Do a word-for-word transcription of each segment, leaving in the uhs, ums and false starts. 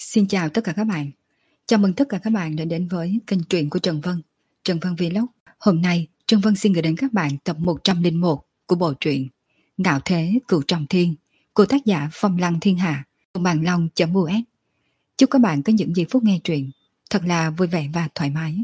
Xin chào tất cả các bạn. Chào mừng tất cả các bạn đã đến với kênh truyện của Trần Vân, Trần Vân Vlog. Hôm nay, Trần Vân xin gửi đến các bạn tập một trăm lẻ một của bộ truyện Ngạo Thế Cửu Trọng Thiên của tác giả Phong Lăng Thiên Hạ, Bàn Long.u s. Chúc các bạn có những giây phút nghe truyện thật là vui vẻ và thoải mái.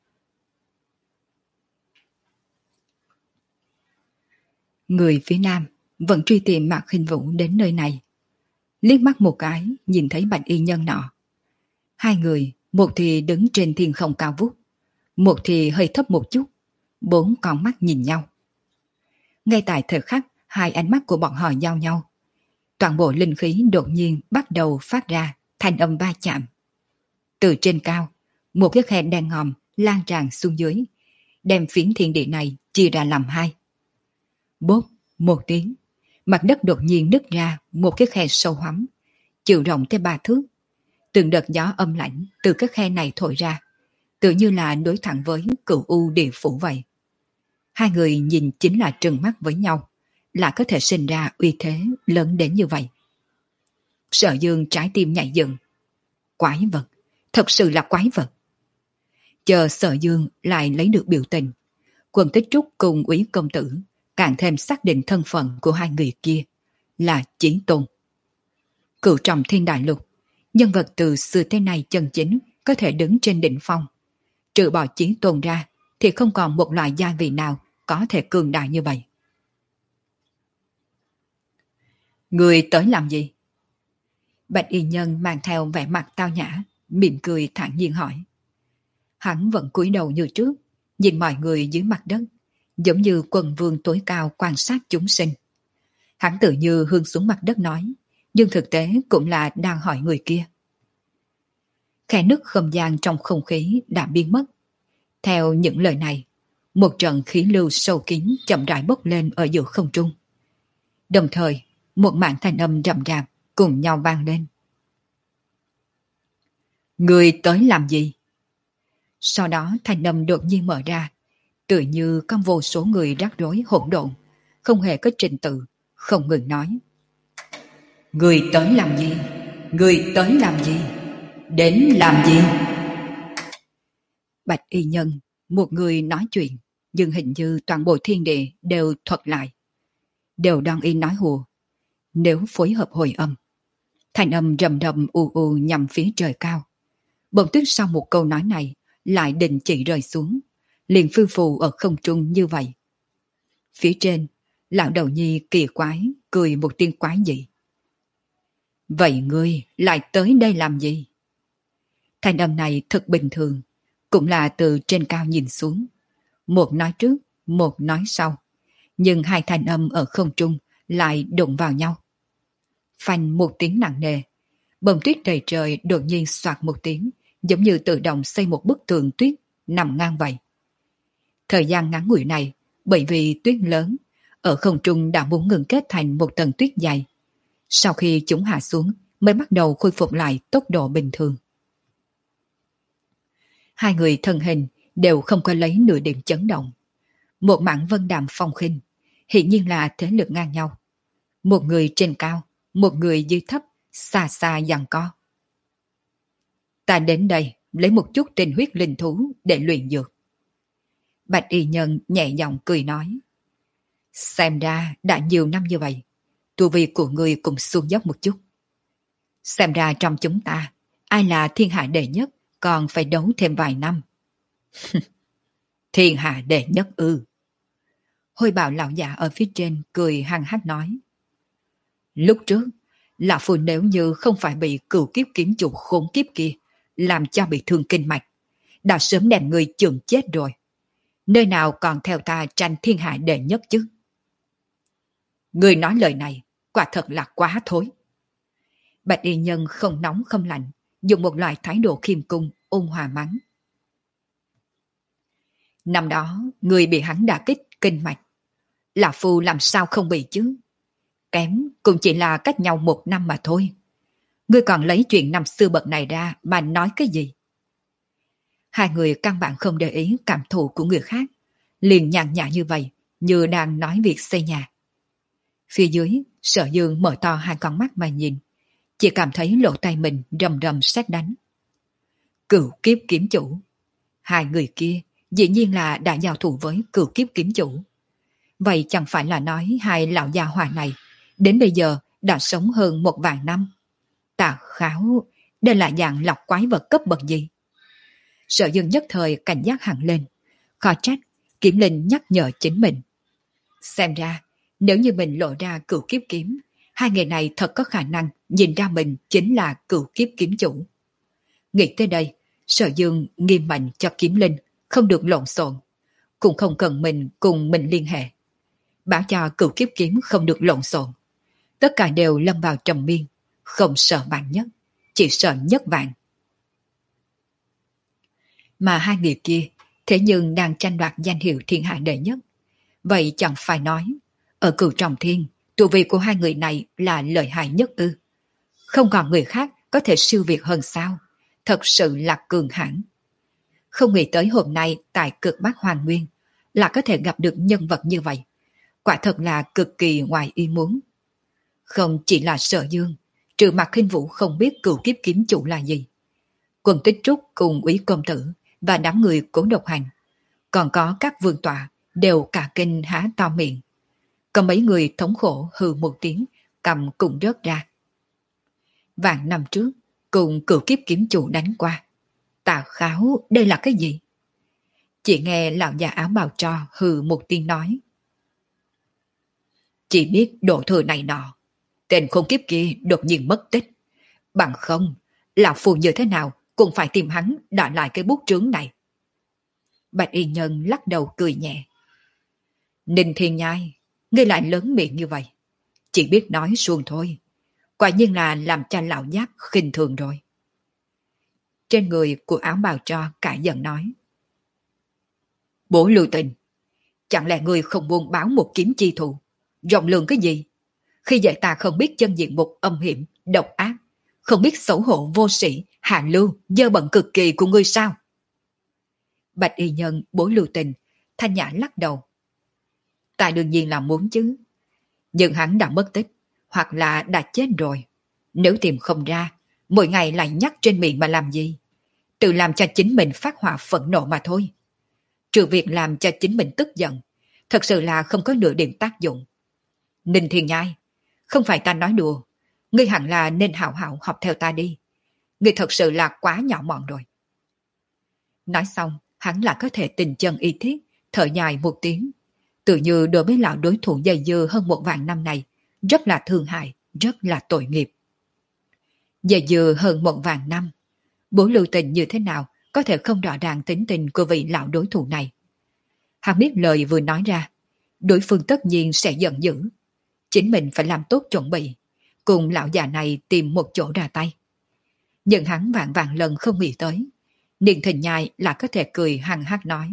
Người phía Nam vẫn truy tìm Mạc Khinh Vũ đến nơi này. Liếc mắt một cái, nhìn thấy bạch y nhân nọ. Hai người, một thì đứng trên thiên không cao vút, một thì hơi thấp một chút, bốn con mắt nhìn nhau. Ngay tại thời khắc, hai ánh mắt của bọn họ giao nhau. Toàn bộ linh khí đột nhiên bắt đầu phát ra thanh âm va chạm. Từ trên cao, một cái khe đen ngòm lan tràn xuống dưới, đem phiến thiên địa này chia ra làm hai. Bốp, một tiếng, mặt đất đột nhiên nứt ra một cái khe sâu hoắm, chiều rộng tới ba thước. Từng đợt gió âm lạnh từ cái khe này thổi ra, tự như là đối thẳng với cửu u địa phủ vậy. Hai người nhìn chính là trừng mắt với nhau, là có thể sinh ra uy thế lớn đến như vậy. Sở Dương trái tim nhảy dựng. Quái vật, thật sự là quái vật. Chờ Sở Dương lại lấy được biểu tình, Quân Tích Trúc cùng Úy công tử càng thêm xác định thân phận của hai người kia là Chí Tôn. Cửu Trọng Thiên Đại Lục, nhân vật từ xưa tới nay chân chính có thể đứng trên đỉnh phong. Trừ bỏ Chí Tôn ra thì không còn một loại gia vị nào có thể cường đại như vậy. Người tới làm gì? Bạch y nhân mang theo vẻ mặt tao nhã, mỉm cười thản nhiên hỏi. Hắn vẫn cúi đầu như trước, nhìn mọi người dưới mặt đất, giống như quần vương tối cao quan sát chúng sinh. Hắn tự như hướng xuống mặt đất nói, nhưng thực tế cũng là đang hỏi người kia. Khe nứt không gian trong không khí đã biến mất. Theo những lời này, một trận khí lưu sâu kín chậm rãi bốc lên ở giữa không trung. Đồng thời, một mảng thanh âm rậm rạp cùng nhau vang lên. Người tới làm gì? Sau đó thanh âm đột nhiên mở ra, tự như có vô số người rắc rối hỗn độn, không hề có trình tự, không ngừng nói. Người tới làm gì? Người tới làm gì? Đến làm gì? Bạch y nhân, một người nói chuyện, nhưng hình như toàn bộ thiên địa đều thuật lại. Đều đang y nói hùa. Nếu phối hợp hồi âm, thanh âm rầm rầm u u nhằm phía trời cao. Bỗng tuyết sau một câu nói này lại đình chỉ rơi xuống, liền phiêu phù ở không trung như vậy. Phía trên, lão đầu nhi kỳ quái cười một tiếng quái dị. Vậy ngươi lại tới đây làm gì? Thanh âm này thật bình thường, cũng là từ trên cao nhìn xuống. Một nói trước, một nói sau. Nhưng hai thanh âm ở không trung lại đụng vào nhau. Phanh một tiếng nặng nề. Bông tuyết đầy trời đột nhiên xoạt một tiếng, giống như tự động xây một bức tường tuyết nằm ngang vậy. Thời gian ngắn ngủi này, bởi vì tuyết lớn, ở không trung đã muốn ngừng kết thành một tầng tuyết dày. Sau khi chúng hạ xuống, mới bắt đầu khôi phục lại tốc độ bình thường. Hai người thân hình đều không có lấy nửa điểm chấn động. Một mảng vân đạm phong khinh, hiển nhiên là thế lực ngang nhau. Một người trên cao, một người dưới thấp, xa xa giằng co. Ta đến đây lấy một chút tinh huyết linh thú để luyện dược. Bạch y nhân nhẹ giọng cười nói. Xem ra đã nhiều năm như vậy, tu vi của người cũng xuống dốc một chút. Xem ra trong chúng ta, ai là thiên hạ đệ nhất còn phải đấu thêm vài năm. Thiên hạ đệ nhất ư? Hôi bào lão già ở phía trên cười hăng hắc nói. Lúc trước, lão phu nếu như không phải bị cửu kiếp kiếm chủ khốn kiếp kia làm cho bị thương kinh mạch, đã sớm đem người chưởng chết rồi. Nơi nào còn theo ta tranh thiên hạ đệ nhất chứ? Người nói lời này quả thật là quá thối. Bạch y nhân không nóng không lạnh, dùng một loại thái độ khiêm cung ôn hòa mắng. Năm đó, người bị hắn đả kích kinh mạch. Lão phu làm sao không bị chứ? Kém cũng chỉ là cách nhau một năm mà thôi. Ngươi còn lấy chuyện năm xưa bậc này ra mà nói cái gì? Hai người căn bản không để ý cảm thụ của người khác, liền nhàn nhã như vậy, như đang nói việc xây nhà. Phía dưới, Sở Dương mở to hai con mắt mà nhìn, chỉ cảm thấy lỗ tai mình rầm rầm sét đánh. Cửu kiếp kiếm chủ. Hai người kia dĩ nhiên là đã giao thủ với cửu kiếp kiếm chủ. Vậy chẳng phải là nói hai lão già hòa này đến bây giờ đã sống hơn một vạn năm. Tà Kháo, đây là dạng lọc quái vật cấp bậc gì? Sở Dương nhất thời cảnh giác hẳn lên. Khó trách, Kiếm Linh nhắc nhở chính mình. Xem ra, nếu như mình lộ ra cửu kiếp kiếm, hai người này thật có khả năng nhìn ra mình chính là cửu kiếp kiếm chủ. Nghĩ tới đây, Sở Dương nghiêm mệnh cho Kiếm Linh không được lộn xộn, cũng không cần mình cùng mình liên hệ. Bảo cho cửu kiếp kiếm không được lộn xộn. Tất cả đều lâm vào trầm miên, không sợ vạn nhất, chỉ sợ nhất vạn. Mà hai người kia thế nhưng đang tranh đoạt danh hiệu thiên hạ đệ nhất. Vậy chẳng phải nói, ở Cửu Trọng Thiên, tu vi của hai người này là lợi hại nhất ư? Không còn người khác có thể siêu việt hơn sao? Thật sự là cường hãn. Không nghĩ tới hôm nay tại Cực Bắc Hoàng Nguyên là có thể gặp được nhân vật như vậy. Quả thật là cực kỳ ngoài ý muốn. Không chỉ là Sở Dương, trừ Mạc Khinh Vũ không biết cửu kiếp kiếm chủ là gì. Quân Tích Trúc cùng Úy Công Tử và đám người Cố Độc Hành, còn có các vương tọa đều cả kinh há to miệng. Có mấy người thống khổ hừ một tiếng, cầm cùng rớt ra. Vạn năm trước, cùng cửu kiếp kiếm chủ đánh qua. Tà Kháo, đây là cái gì? Chỉ nghe lão già áo bào tro hừ một tiếng nói. Chỉ biết độ thừa này nọ, tên khốn kiếp kia đột nhiên mất tích. Bằng không, lão phù như thế nào cũng phải tìm hắn đòi lại cái bút trướng này. Bạch Y Nhân lắc đầu cười nhẹ. Ninh Thiên Nhai, ngươi lại lớn miệng như vậy. Chỉ biết nói suông thôi. Quả nhiên là làm cho lão nhát khinh thường rồi. Trên người của áo bào tro cả giận nói. Bố Lưu Tình, chẳng lẽ ngươi không buông báo một kiếm chi thù? Rộng lượng cái gì? Khi dạy ta không biết chân diện mục âm hiểm, độc ác, không biết xấu hổ vô sĩ, hạ lưu, dơ bẩn cực kỳ của ngươi sao? Bạch Y Nhân bố Lưu Tình, thanh nhã lắc đầu. Ta đương nhiên là muốn chứ. Nhưng hắn đã mất tích, hoặc là đã chết rồi. Nếu tìm không ra, mỗi ngày lại nhắc trên miệng mà làm gì? Tự làm cho chính mình phát hỏa phẫn nộ mà thôi. Trừ việc làm cho chính mình tức giận, thật sự là không có nửa điểm tác dụng. Ninh Thiên Nhai, không phải ta nói đùa, ngươi hẳn là nên hảo hảo học theo ta đi. Ngươi thật sự là quá nhỏ mọn rồi. Nói xong, hắn là có thể tình chân y thiết, thở dài một tiếng. Tự như đối với lão đối thủ dày dưa hơn một vạn năm này, rất là thương hại, rất là tội nghiệp. Dày dưa hơn một vạn năm, bố Lưu Tình như thế nào có thể không rõ ràng tính tình của vị lão đối thủ này. Hắn biết lời vừa nói ra, đối phương tất nhiên sẽ giận dữ. Chính mình phải làm tốt chuẩn bị, cùng lão già này tìm một chỗ ra tay. Nhưng hắn vạn vạn lần không nghĩ tới, Ninh Thịnh Nhai là có thể cười hăng hắc nói.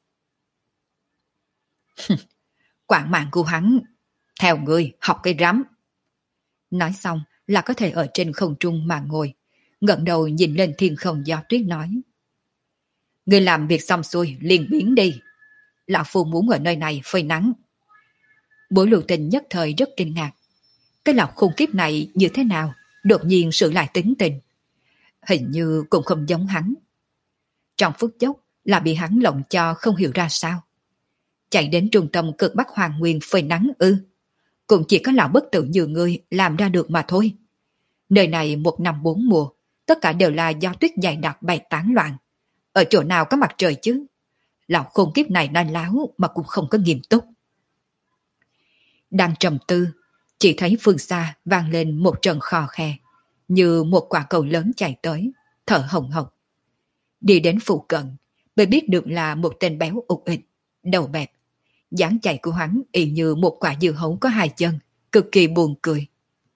Quảng mạng của hắn, theo ngươi học cái rắm. Nói xong là có thể ở trên không trung mà ngồi, ngẩng đầu nhìn lên thiên không gió tuyết nói. Ngươi làm việc xong xuôi liền biến đi. Lão phu muốn ở nơi này phơi nắng. Bố Lưu Tình nhất thời rất kinh ngạc. Cái lão khủng kiếp này như thế nào, đột nhiên sửa lại tính tình. Hình như cũng không giống hắn. Trong phút chốc là bị hắn lộng cho không hiểu ra sao. Chạy đến trung tâm Cực Bắc Hoàng Nguyên phơi nắng ư. Cũng chỉ có lão bất tử như ngươi làm ra được mà thôi. Nơi này một năm bốn mùa, tất cả đều là gió tuyết dày đặc bay tán loạn. Ở chỗ nào có mặt trời chứ? Lão khôn kiếp này nói láo mà cũng không có nghiêm túc. Đang trầm tư, chỉ thấy phương xa vang lên một trận khò khe, như một quả cầu lớn chạy tới, thở hồng hộc. Đi đến phụ cận, mới biết được là một tên béo ụt ịch, đầu bẹp. Dáng chạy của hắn y như một quả dưa hấu có hai chân, cực kỳ buồn cười.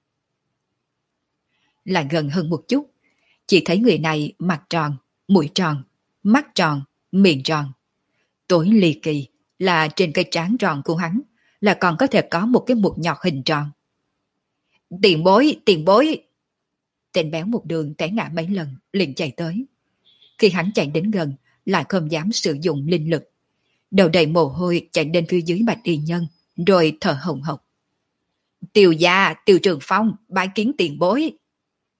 Lại gần hơn một chút, chỉ thấy người này mặt tròn, mũi tròn, mắt tròn, miệng tròn. Tối ly kỳ là trên cây trán tròn của hắn là còn có thể có một cái mụn nhọt hình tròn. Tiền bối, tiền bối! Tên béo một đường té ngã mấy lần, liền chạy tới. Khi hắn chạy đến gần, lại không dám sử dụng linh lực. Đầu đầy mồ hôi chạy đến phía dưới Bạch Y Nhân, rồi thở hồng hộc. Tiêu gia, Tiêu Trường Phong, bái kiến tiền bối!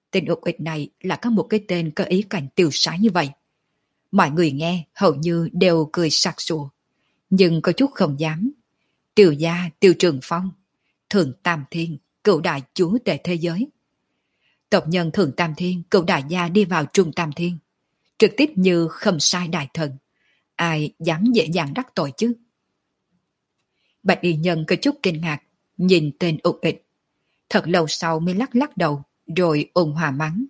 Tên ục ịch này là có một cái tên có ý cảnh tiêu sái như vậy. Mọi người nghe hầu như đều cười sặc sụa, nhưng có chút không dám. Tiêu gia, Tiêu Trường Phong, Thượng Tam Thiên, cựu đại chúa tể thế giới. Tộc nhân Thượng Tam Thiên, cựu đại gia đi vào Trung Tam Thiên, trực tiếp như khâm sai đại thần. Ai dám dễ dàng đắc tội chứ? Bạch y nhân có chút kinh ngạc, nhìn tên ục ịch. Thật lâu sau mới lắc lắc đầu, rồi ôn hòa mắng.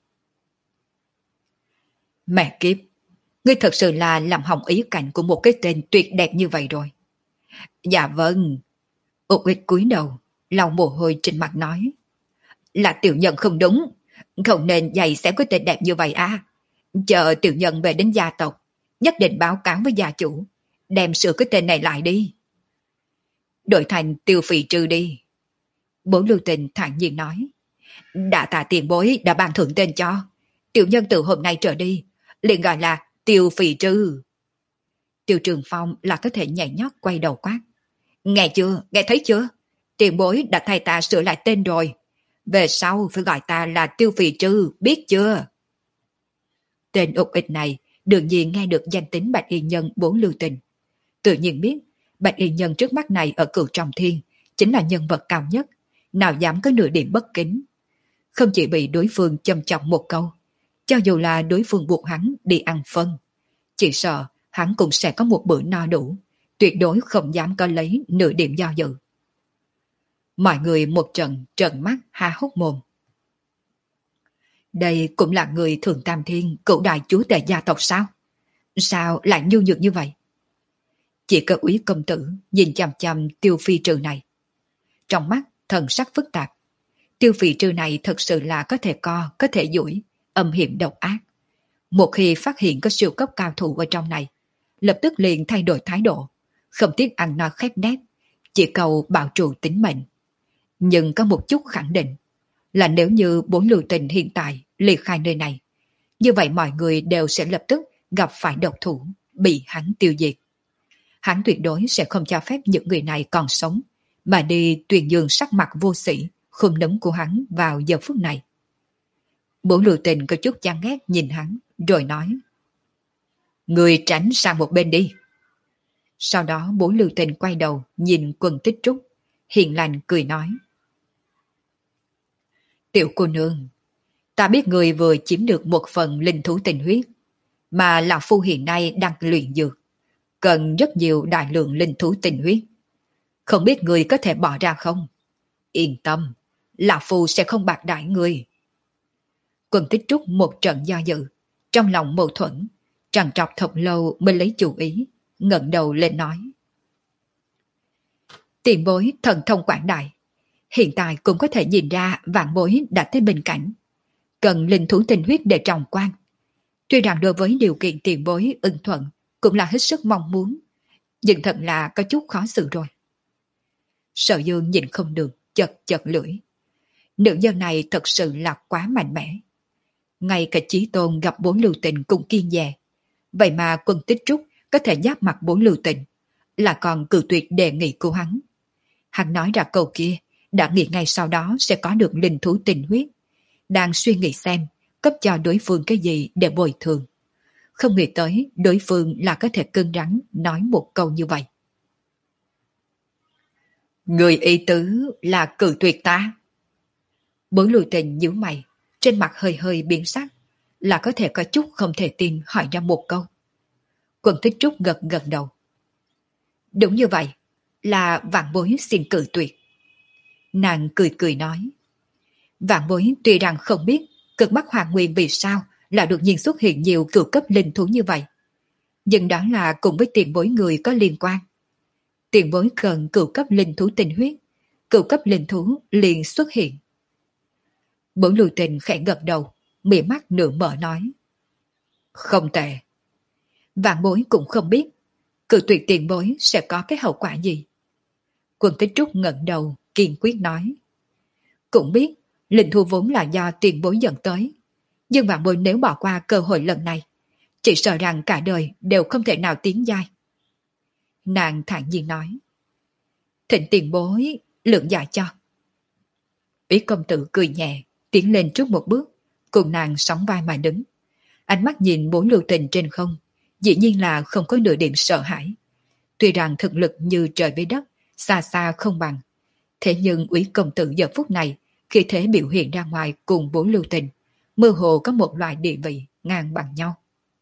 Mẹ kiếp, ngươi thật sự là làm hỏng ý cảnh của một cái tên tuyệt đẹp như vậy rồi. Dạ vâng. Ục ịch cúi đầu, lau mồ hôi trên mặt nói. Là tiểu nhân không đúng, không nên dạy xéo cái tên đẹp như vậy à. Chờ tiểu nhân về đến gia tộc, nhất định báo cáo với gia chủ, đem sửa cái tên này lại đi. Đổi thành Tiêu Phỉ Trư đi. Bố Lưu Tình thản nhiên nói. Đã tạ tiền bối đã ban thưởng tên cho, tiểu nhân từ hôm nay trở đi liền gọi là Tiêu Phỉ Trư. Tiêu Trường Phong là có thể nhảy nhót quay đầu quát. Nghe chưa, nghe thấy chưa? Tiền bối đã thay ta sửa lại tên rồi. Về sau phải gọi ta là Tiêu Phỉ Trư, biết chưa? Tên ục ịch này đương nhiên nghe được danh tính Bạch Y Nhân bố Lưu Tình. Tự nhiên biết Bạch Y Nhân trước mắt này ở Cửu Trọng Thiên chính là nhân vật cao nhất, nào dám có nửa điểm bất kính. Không chỉ bị đối phương châm chọc một câu, cho dù là đối phương buộc hắn đi ăn phân, chỉ sợ hắn cũng sẽ có một bữa no đủ, tuyệt đối không dám có lấy nửa điểm do dự. Mọi người một trận trợn mắt há hốc mồm. Đây cũng là người Thượng Tam Thiên, cựu đại chúa tể gia tộc sao? Sao lại nhu nhược như vậy? Chỉ có úy công tử nhìn chằm chằm Tiêu Phi Trừ này. Trong mắt thần sắc phức tạp. Tiêu Phi Trừ này thật sự là có thể co, có thể duỗi, âm hiểm độc ác. Một khi phát hiện có siêu cấp cao thủ ở trong này, lập tức liền thay đổi thái độ, không tiếc ăn no khép nép, chỉ cầu bảo trụ tính mệnh. Nhưng có một chút khẳng định là nếu như bốn Lưu Tình hiện tại ly khai nơi này, như vậy mọi người đều sẽ lập tức gặp phải độc thủ, bị hắn tiêu diệt. Hắn tuyệt đối sẽ không cho phép những người này còn sống, mà đi tuyên dương sắc mặt vô sĩ, khum núm của hắn vào giờ phút này. Bốn Lưu Tình có chút chán ghét nhìn hắn, rồi nói. Người tránh sang một bên đi. Sau đó bốn Lưu Tình quay đầu nhìn Quân Tích Trúc, hiền lành cười nói. Tiểu cô nương, ta biết người vừa chiếm được một phần linh thú tình huyết, mà lão phu hiện nay đang luyện dược, cần rất nhiều đại lượng linh thú tình huyết. Không biết người có thể bỏ ra không? Yên tâm, lão phu sẽ không bạc đãi người. Quân Tích Trúc một trận do dự, trong lòng mâu thuẫn, trằn trọc thật lâu mới lấy chủ ý, ngẩng đầu lên nói. Tiền bối thần thông quảng đại, hiện tại cũng có thể nhìn ra vạn bối đã tới bên cạnh, cần linh thú tình huyết để trọng quan. Tuy rằng đối với điều kiện tiền bối ưng thuận cũng là hết sức mong muốn, nhưng thật là có chút khó xử rồi. Sở Dương nhìn không được, chật chật lưỡi. Nữ nhân này thật sự là quá mạnh mẽ. Ngay cả Chí Tôn gặp bốn Lưu Tình cũng kiên dè. Vậy mà Quân Tích Trúc có thể giáp mặt bốn Lưu Tình, là còn cự tuyệt đề nghị của hắn. Hắn nói ra câu kia, đã nghĩ ngay sau đó sẽ có được linh thú tình huyết. Đang suy nghĩ xem cấp cho đối phương cái gì để bồi thường. Không nghĩ tới đối phương là có thể cứng rắn nói một câu như vậy. Người ý tứ là cự tuyệt ta. Bốn Lưu Tình nhíu mày, trên mặt hơi hơi biến sắc, là có thể có chút không thể tin hỏi ra một câu. Quân Tích Trúc gật gật đầu. Đúng như vậy, là vạn bối xin cự tuyệt. Nàng cười cười nói. Vạn bối tuy rằng không biết cực Bắc Hoàng Nguyên vì sao là đột nhiên xuất hiện nhiều cửu cấp linh thú như vậy, nhưng đó là cùng với tiền bối người có liên quan. Tiền bối cần cửu cấp linh thú tình huyết, cửu cấp linh thú liền xuất hiện. Bốn Lưu Tình khẽ gật đầu, mỉa mắt nửa mở nói. Không tệ. Vạn bối cũng không biết cự tuyệt tiền bối sẽ có cái hậu quả gì. Quân Tích Trúc ngẩng đầu kiên quyết nói. Cũng biết linh thú vốn là do tiền bối dẫn tới, nhưng vạn bối nếu bỏ qua cơ hội lần này, chỉ sợ rằng cả đời đều không thể nào tiến giai. Nàng thản nhiên nói. Thịnh tiền bối lượng dạ cho. Ý công tử cười nhẹ, tiến lên trước một bước, cùng nàng sóng vai mà đứng. Ánh mắt nhìn bốn lưu tình trên không, dĩ nhiên là không có nửa điểm sợ hãi. Tuy rằng thực lực như trời với đất, xa xa không bằng. Thế nhưng Úy công tử giờ phút này, khi thế biểu hiện ra ngoài cùng bốn lưu tình, mơ hồ có một loại địa vị ngang bằng nhau.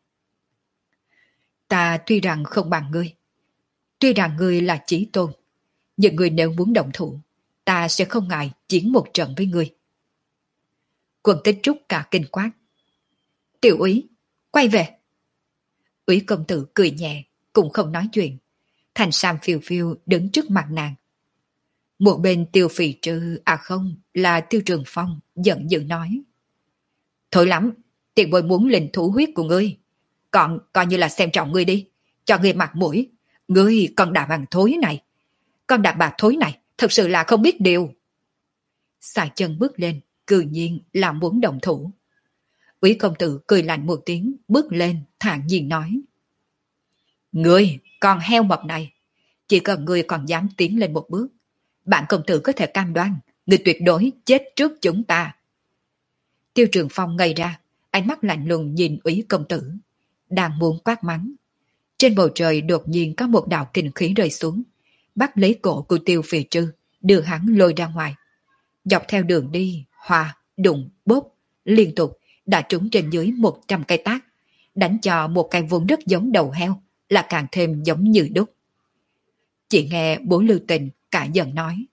Ta tuy rằng không bằng ngươi, tuy rằng ngươi là chí tôn, nhưng ngươi nếu muốn động thủ, ta sẽ không ngại chiến một trận với ngươi. Quân Tích Trúc cả kinh quát. Tiểu Úy, quay về. Úy công tử cười nhẹ, cũng không nói chuyện. Thành sam phiêu phiêu đứng trước mặt nàng. Một bên Tiêu Phì Trư, à không, là Tiêu Trường Phong, giận dữ nói. Thôi lắm, tiền bối muốn linh thủ huyết của ngươi. Còn coi như là xem trọng ngươi đi, cho ngươi mặt mũi. Ngươi con đà bằng thối này. Con đà bà thối này, thật sự là không biết điều. Xài chân bước lên, cư nhiên là muốn động thủ. Úy công tử cười lạnh một tiếng, bước lên, thản nhiên nói. Ngươi, con heo mập này, chỉ cần ngươi còn dám tiến lên một bước, bạn công tử có thể cam đoan, ngươi tuyệt đối chết trước chúng ta. Tiêu Trường Phong ngây ra, ánh mắt lạnh lùng nhìn Úy công tử, đang muốn quát mắng. Trên bầu trời đột nhiên có một đạo kinh khí rơi xuống, bắt lấy cổ của Tiêu Phì Trư, đưa hắn lôi ra ngoài. Dọc theo đường đi, hòa, đụng, bốp, liên tục đã trúng trên dưới một trăm cây tác, đánh cho một cây vốn rất giống đầu heo, là càng thêm giống như đúc. Chỉ nghe bố Lưu Tình cả giận nói.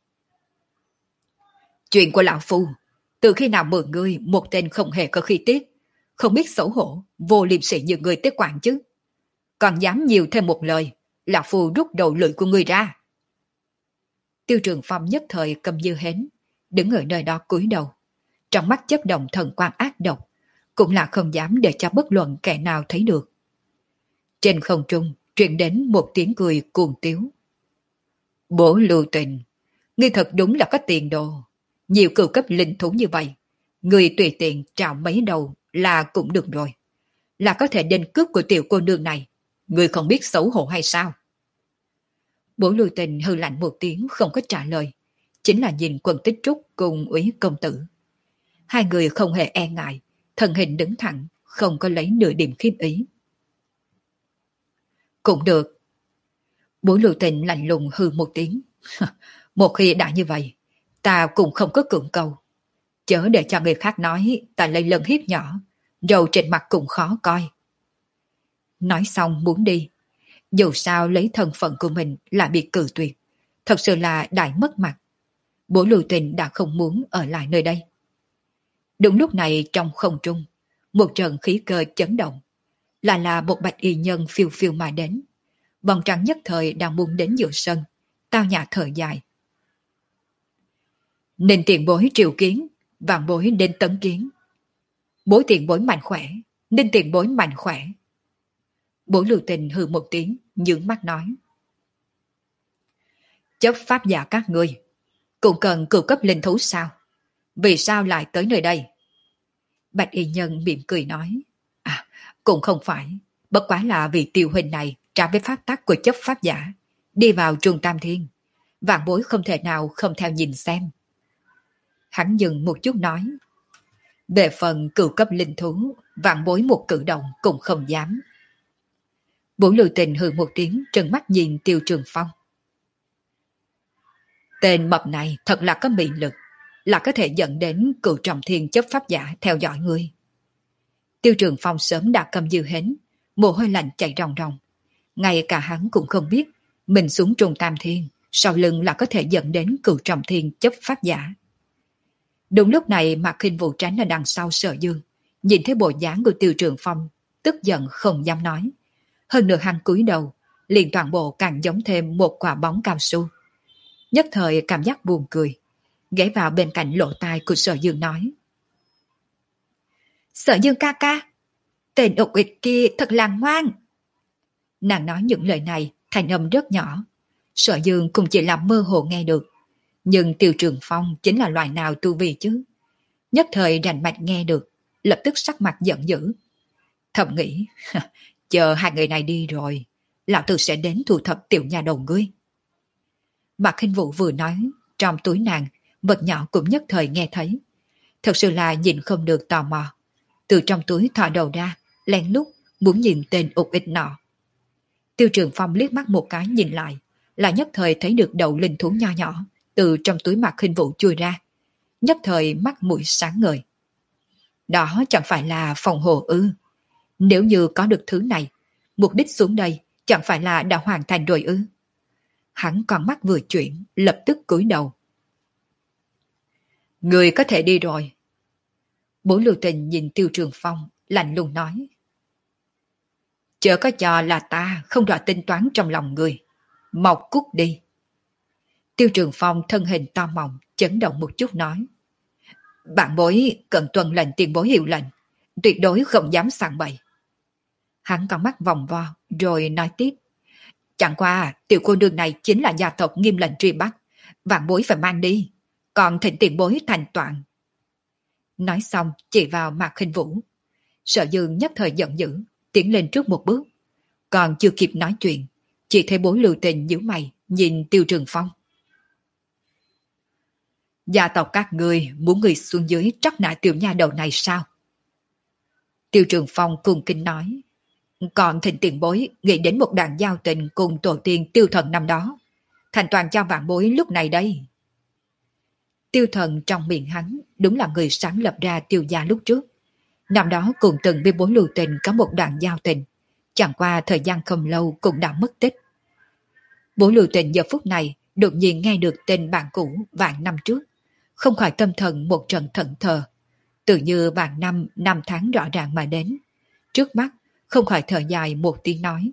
Chuyện của lão phu, từ khi nào mượn ngươi một tên không hề có khí tiết, không biết xấu hổ, vô liêm sỉ như ngươi tới quản chứ. Còn dám nhiều thêm một lời, lão phu rút đầu lưỡi của ngươi ra. Tiêu Trường Phong nhất thời cầm dư hến, đứng ở nơi đó cúi đầu. Trong mắt chớp động thần quang ác độc, cũng là không dám để cho bất luận kẻ nào thấy được. Trên không trung truyền đến một tiếng cười cuồng tiếu. Bố Lưu Tình, ngươi thật đúng là có tiền đồ. Nhiều cửu cấp linh thú như vậy, ngươi tùy tiện trào mấy đầu là cũng được rồi. Là có thể đến cướp của tiểu cô nương này, ngươi không biết xấu hổ hay sao? Bố Lưu Tình hư lạnh một tiếng không có trả lời, chính là nhìn Quân Tích Trúc cùng Úy công tử. Hai người không hề e ngại, thân hình đứng thẳng, không có lấy nửa điểm khiếp ý. Cũng được. Bố Lưu Tình lạnh lùng hư một tiếng. Một khi đã như vậy, ta cũng không có cưỡng cầu. Chớ để cho người khác nói ta lấy lần hiếp nhỏ, rồi trên mặt cũng khó coi. Nói xong muốn đi. Dù sao lấy thân phận của mình là bị cự tuyệt, thật sự là đại mất mặt. Bố Lưu Tình đã không muốn ở lại nơi đây. Đúng lúc này trong không trung, một trận khí cơ chấn động, là là một bạch y nhân phiêu phiêu mà đến. Vòng trắng nhất thời đang muốn đến giữa sân, tao nhã thở dài. Nên tiền bối triều kiến, vạn bối đến tấn kiến. Bối tiền bối mạnh khỏe, nên tiền bối mạnh khỏe. Bố Lưu Tình hừ một tiếng, nhướng mắt nói. Chấp pháp giả các ngươi, cũng cần cửu cấp linh thú sao? Vì sao lại tới nơi đây? Bạch y nhân mỉm cười nói. À, cũng không phải, bất quá là vì tiêu huynh này trả với pháp tắc của chấp pháp giả, đi vào trường Tam Thiên. Vạn bối không thể nào không theo nhìn xem. Hắn dừng một chút nói. Về phần cửu cấp linh thú, vạn bối một cử động cũng không dám. Bố Lưu Tình hừ một tiếng, trừng mắt nhìn Tiêu Trường Phong. Tên mập này thật là có mị lực, là có thể dẫn đến cựu trọng thiên chấp pháp giả theo dõi ngươi. Tiêu Trường Phong sớm đã cầm dư hến, mồ hôi lạnh chảy ròng ròng. Ngay cả hắn cũng không biết, mình xuống trùng Tam Thiên, sau lưng là có thể dẫn đến cựu trọng thiên chấp pháp giả. Đúng lúc này Mạc Khinh Vũ tránh ở đằng sau Sở Dương, nhìn thấy bộ dáng của Tiêu Trường Phong, tức giận không dám nói. Hơn nữa hắn cúi đầu, liền toàn bộ càng giống thêm một quả bóng cao su. Nhất thời cảm giác buồn cười, ghé vào bên cạnh lỗ tai của Sở Dương nói. Sở Dương ca ca, tên ục ịch kia thật là ngoan. Nàng nói những lời này thành âm rất nhỏ, Sở Dương cũng chỉ làm mơ hồ nghe được. Nhưng Tiêu Trường Phong chính là loài nào tu vi chứ? Nhất thời rành mạch nghe được, lập tức sắc mặt giận dữ. Thầm nghĩ, chờ hai người này đi rồi, lão tử sẽ đến thu thập tiểu nhà đầu ngươi. Mạc Khinh Vũ vừa nói, trong túi nàng, vật nhỏ cũng nhất thời nghe thấy. thật sự là nhìn không được tò mò. Từ trong túi thò đầu ra, lén lút muốn nhìn tên ục ịch nọ. Tiêu Trường Phong liếc mắt một cái nhìn lại, là nhất thời thấy được đầu linh thú nho nhỏ từ trong túi Mạc Khinh Vũ chui ra, nhất thời mắt mũi sáng ngời. Đó chẳng phải là phòng hồ ư? Nếu như có được thứ này, mục đích xuống đây chẳng phải là đã hoàn thành rồi ư? Hắn con mắt vừa chuyển, lập tức cúi đầu. Người có thể đi rồi. Bố Lưu Tình nhìn Tiêu Trường Phong, lạnh lùng nói. Chớ có cho là ta không rõ tính toán trong lòng người. Mọc cút đi. Tiêu Trường Phong thân hình to mọng, chấn động một chút nói. Bạn bối cần tuân lệnh tiền bối hiệu lệnh, tuyệt đối không dám sảng bậy. Hắn con mắt vòng vo, rồi nói tiếp. Chẳng qua tiểu cô nương này chính là gia tộc nghiêm lệnh truy bắt, vạn bối phải mang đi, còn thỉnh tiền bối thành toàn. Nói xong chỉ vào Mạc Khinh Vũ. Sở Dương nhất thời giận dữ, tiến lên trước một bước, còn chưa kịp nói chuyện, chỉ thấy bố Lưu Tình nhíu mày nhìn Tiêu Trường Phong. Gia tộc các ngươi muốn người xuống dưới trắc nã tiểu nha đầu này sao? Tiêu Trường Phong cung kính nói. Còn thỉnh tiền bối nghĩ đến một đoạn giao tình cùng tổ tiên Tiêu Thần năm đó, thành toàn cho vạn bối lúc này đây. Tiêu Thần trong miệng hắn đúng là người sáng lập ra Tiêu gia lúc trước. Năm đó cùng từng với bối Lưu Tình có một đoạn giao tình, chẳng qua thời gian không lâu cũng đã mất tích. Bối Lưu Tình giờ phút này đột nhiên nghe được tên bạn cũ vạn năm trước, không khỏi tâm thần một trận thẫn thờ, tự như vạn năm năm tháng rõ ràng mà đến. Trước mắt không khỏi thở dài một tiếng nói.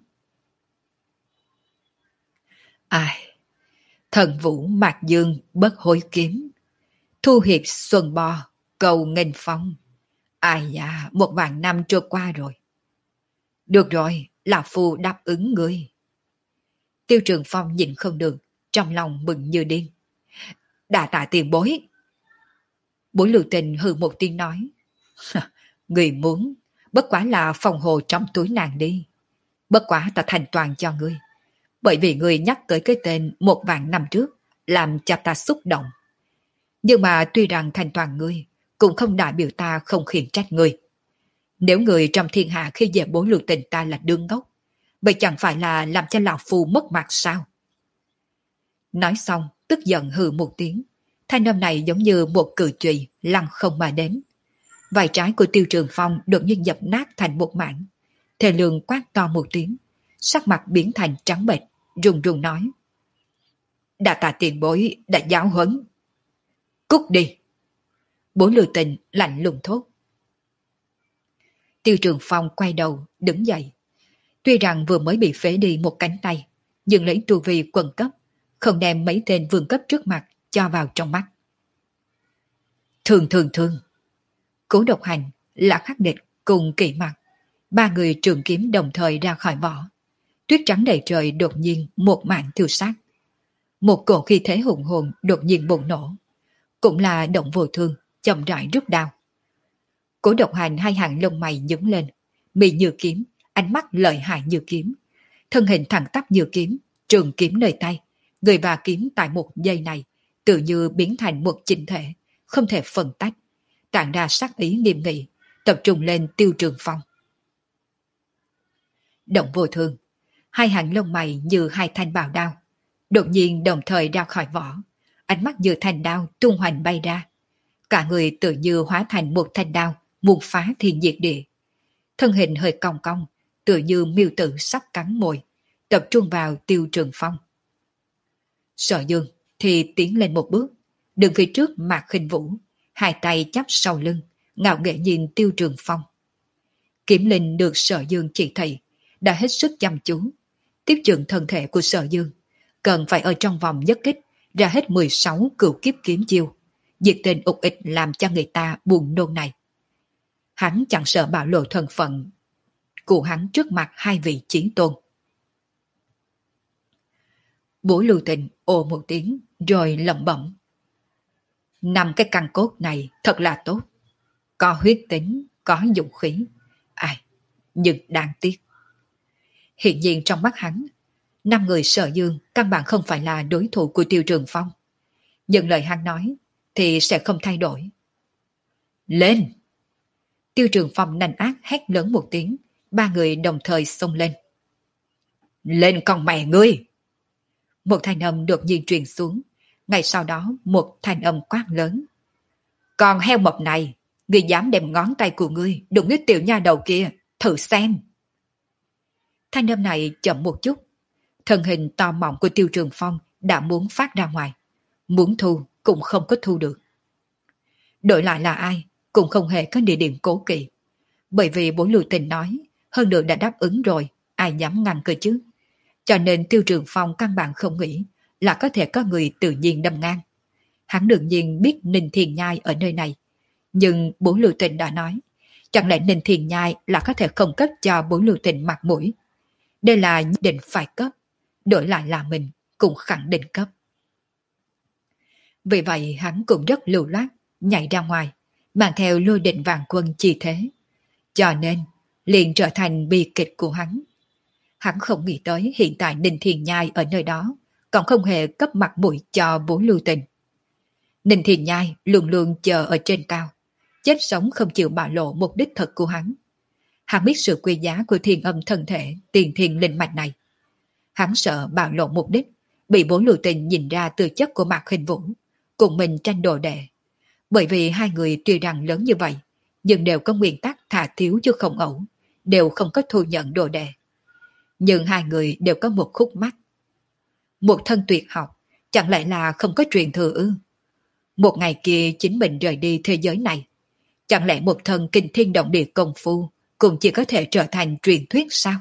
Ai, thần vũ mạc dương bất hối kiếm, thu hiệp xuân bò, cầu nghênh phong. Ai da, một vạn năm trôi qua rồi. Được rồi, lão phu đáp ứng ngươi. Tiêu Trường Phong nhìn không được, trong lòng mừng như điên. Đà tạ tiền bối. Bối Lưu Tình hừ một tiếng nói. Người muốn, bất quá là phòng hồ trong túi nàng đi. Bất quá ta thành toàn cho ngươi. Bởi vì ngươi nhắc tới cái tên một vạn năm trước, làm cho ta xúc động. Nhưng mà tuy rằng thành toàn ngươi, cũng không đại biểu ta không khiển trách ngươi. Nếu người trong thiên hạ khi về Bối Lưu Tình ta là đương ngốc, vậy chẳng phải là làm cho lão phu mất mặt sao? Nói xong, tức giận hừ một tiếng. Thanh âm này giống như một cự chùy lăn không mà đến. Vai trái của Tiêu Trường Phong đột nhiên dập nát thành một mảng. Thề Lương quát to một tiếng, sắc mặt biến thành trắng bệch, run run nói. Đã tạ tiền bối, đã giáo huấn. Cút đi. Bối Lưu Tình lạnh lùng thốt. Tiêu Trường Phong quay đầu, đứng dậy. Tuy rằng vừa mới bị phế đi một cánh tay, nhưng lấy tu vi quần cấp, không đem mấy tên vương cấp trước mặt cho vào trong mắt. Thường thường thường. Cố Độc Hành, Lạc Khắc Địch cùng Kỵ Mặc, ba người trường kiếm đồng thời ra khỏi vỏ. Tuyết trắng đầy trời đột nhiên một mảng thiêu sát. Một cổ khí thế hùng hồn đột nhiên bùng nổ. Cũng là Động Vô Thương chậm rãi rút đao. Cố Độc Hành hai hàng lông mày nhướng lên, mì như kiếm, ánh mắt lợi hại như kiếm, thân hình thẳng tắp như kiếm, trường kiếm nơi tay, người và kiếm tại một giây này tự như biến thành một chỉnh thể, không thể phân tách, tản ra sắc ý nghiêm nghị, tập trung lên Tiêu Trường Phong. Động Vô Thương, hai hàng lông mày như hai thanh bào đao, đột nhiên đồng thời ra khỏi vỏ, ánh mắt như thanh đao tung hoành bay ra, cả người tự như hóa thành một thanh đao muốn phá thiên diệt địa. Thân hình hơi cong cong, tự như miêu tử sắp cắn mồi, tập trung vào Tiêu Trường Phong. Sở Dương thì tiến lên một bước, đứng phía trước Mạc Khinh Vũ, hai tay chắp sau lưng, ngạo nghễ nhìn Tiêu Trường Phong. Kiếm linh được Sở Dương chỉ thị, đã hết sức chăm chú, tiếp trưởng thân thể của Sở Dương, cần phải ở trong vòng nhất kích ra hết mười sáu cửu kiếp kiếm chiêu, diệt tên ục ịch làm cho người ta buồn nôn này. Hắn chẳng sợ bạo lộ thân phận của hắn trước mặt hai vị chiến tôn. Bố Lưu Tình ồ một tiếng rồi lẩm bẩm. Năm cái căn cốt này thật là tốt, có huyết tính, có dũng khí. Ai, nhưng đáng tiếc. Hiện nhiên trong mắt hắn, năm người Sở Dương căn bản không phải là đối thủ của Tiêu Trường Phong. Nhưng lời hắn nói thì sẽ không thay đổi. Lên! Tiêu Trường Phong nành ác hét lớn một tiếng, ba người đồng thời xông lên. Lên con mẹ ngươi! Một thanh âm đột nhiên truyền xuống, ngay sau đó một thanh âm quát lớn. Còn heo mập này, ngươi dám đem ngón tay của ngươi đụng với tiểu nha đầu kia, thử xem. Thanh âm này chậm một chút, thân hình to mọng của Tiêu Trường Phong đã muốn phát ra ngoài, muốn thu cũng không có thu được. Đổi lại là ai cũng không hề có địa điểm cố kỵ, bởi vì Bố Lưu Tình nói, hơn nữa đã đáp ứng rồi, ai dám ngăn cơ chứ. Cho nên Tiêu Trường Phong căn bản không nghĩ là có thể có người tự nhiên đâm ngang. Hắn đương nhiên biết Ninh Thiền Nhai ở nơi này, nhưng Bố Lưu Tình đã nói, chẳng lẽ Ninh Thiền Nhai là có thể không cấp cho Bố Lưu Tình mặt mũi. Đây là nhất định phải cấp, đổi lại là mình cũng khẳng định cấp. Vì vậy hắn cũng rất lưu loát, nhảy ra ngoài, mang theo lôi định vàng quân chi thế. Cho nên, liền trở thành bi kịch của hắn. Hắn không nghĩ tới hiện tại Ninh Thiền Nhai ở nơi đó, còn không hề cấp mặt mũi cho Bố Lưu Tình. Ninh Thiền Nhai luôn luôn chờ ở trên cao, chết sống không chịu bạo lộ mục đích thật của hắn. Hắn biết sự quý giá của thiên âm thân thể tiền thiên linh mạch này. Hắn sợ bạo lộ mục đích, bị Bố Lưu Tình nhìn ra tư chất của Mạc Khinh Vũ, cùng mình tranh đồ đệ. Bởi vì hai người tuy rằng lớn như vậy, nhưng đều có nguyên tắc thà thiếu chứ không ẩu, đều không có thu nhận đồ đệ. Nhưng hai người đều có một khúc mắc. Một thân tuyệt học, chẳng lẽ là không có truyền thừa ư? Một ngày kia chính mình rời đi thế giới này, chẳng lẽ một thân kinh thiên động địa công phu cũng chỉ có thể trở thành truyền thuyết sao?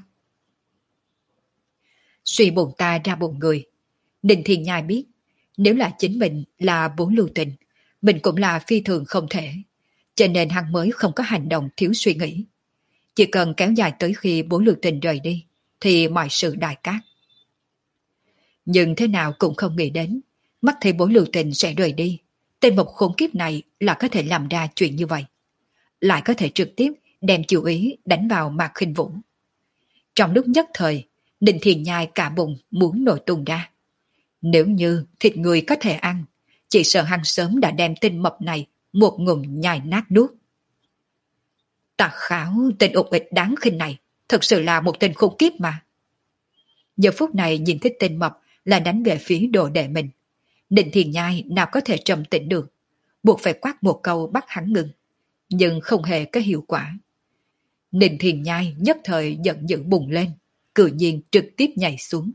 Suy bụng ta ra bụng người, Ninh Thiên Nhai biết, nếu là chính mình là Bố Lưu Tình, mình cũng là phi thường không thể, cho nên hắn mới không có hành động thiếu suy nghĩ. Chỉ cần kéo dài tới khi Bố Lưu Tình rời đi, thì mọi sự đại cát. Nhưng thế nào cũng không nghĩ đến, mắt thấy Bố Lưu Tình sẽ rời đi, tên mộc khốn kiếp này là có thể làm ra chuyện như vậy. Lại có thể trực tiếp đem chú ý đánh vào Mạc Khinh Vũ. Trong lúc nhất thời, Ninh Thiền Nhai cả bụng muốn nổi tung ra. Nếu như thịt người có thể ăn, chỉ sợ hắn sớm đã đem tên mập này một ngụm nhai nát nuốt. Tà kháo tên ục ịch đáng khinh này, thật sự là một tên khốn kiếp mà. Giờ phút này nhìn thấy tên mập là đánh về phía đồ đệ mình. Ninh Thiền Nhai nào có thể trầm tĩnh được, buộc phải quát một câu bắt hắn ngừng, nhưng không hề có hiệu quả. Ninh Thiền Nhai nhất thời giận dữ bùng lên, cự nhiên trực tiếp nhảy xuống.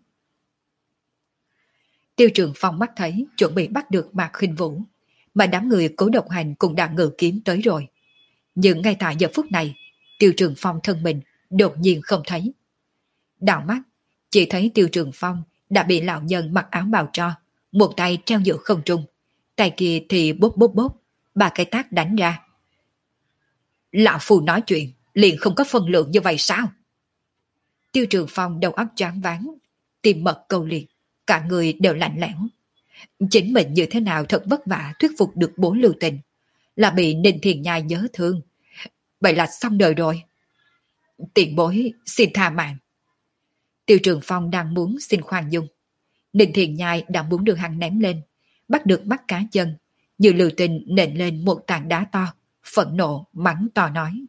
Tiêu Trường Phong mắt thấy chuẩn bị bắt được Mạc Khinh Vũ, mà đám người Cố Độc Hành cũng đã ngự kiếm tới rồi. Nhưng ngay tại giờ phút này, Tiêu Trường Phong thân mình đột nhiên không thấy. Đảo mắt, chỉ thấy Tiêu Trường Phong đã bị lão nhân mặc áo bào tro, một tay treo giữa không trung, tay kia thì bốp bốp bốp, ba cái tát đánh ra. Lão phù nói chuyện, liền không có phân lượng như vậy sao? Tiêu Trường Phong đầu óc choáng váng, tim mật câu liệt, cả người đều lạnh lẽo. Chính mình như thế nào thật vất vả thuyết phục được Bố Lưu Tình, là bị Ninh Thiền Nhai nhớ thương. Vậy là xong đời rồi. Tiền bối xin tha mạng. Tiêu Trường Phong đang muốn xin khoan dung. Ninh Thiền Nhai đã muốn đưa hắn ném lên, bắt được mắt cá chân, như Lưu Tình nện lên một tảng đá to, phẫn nộ mắng to nói.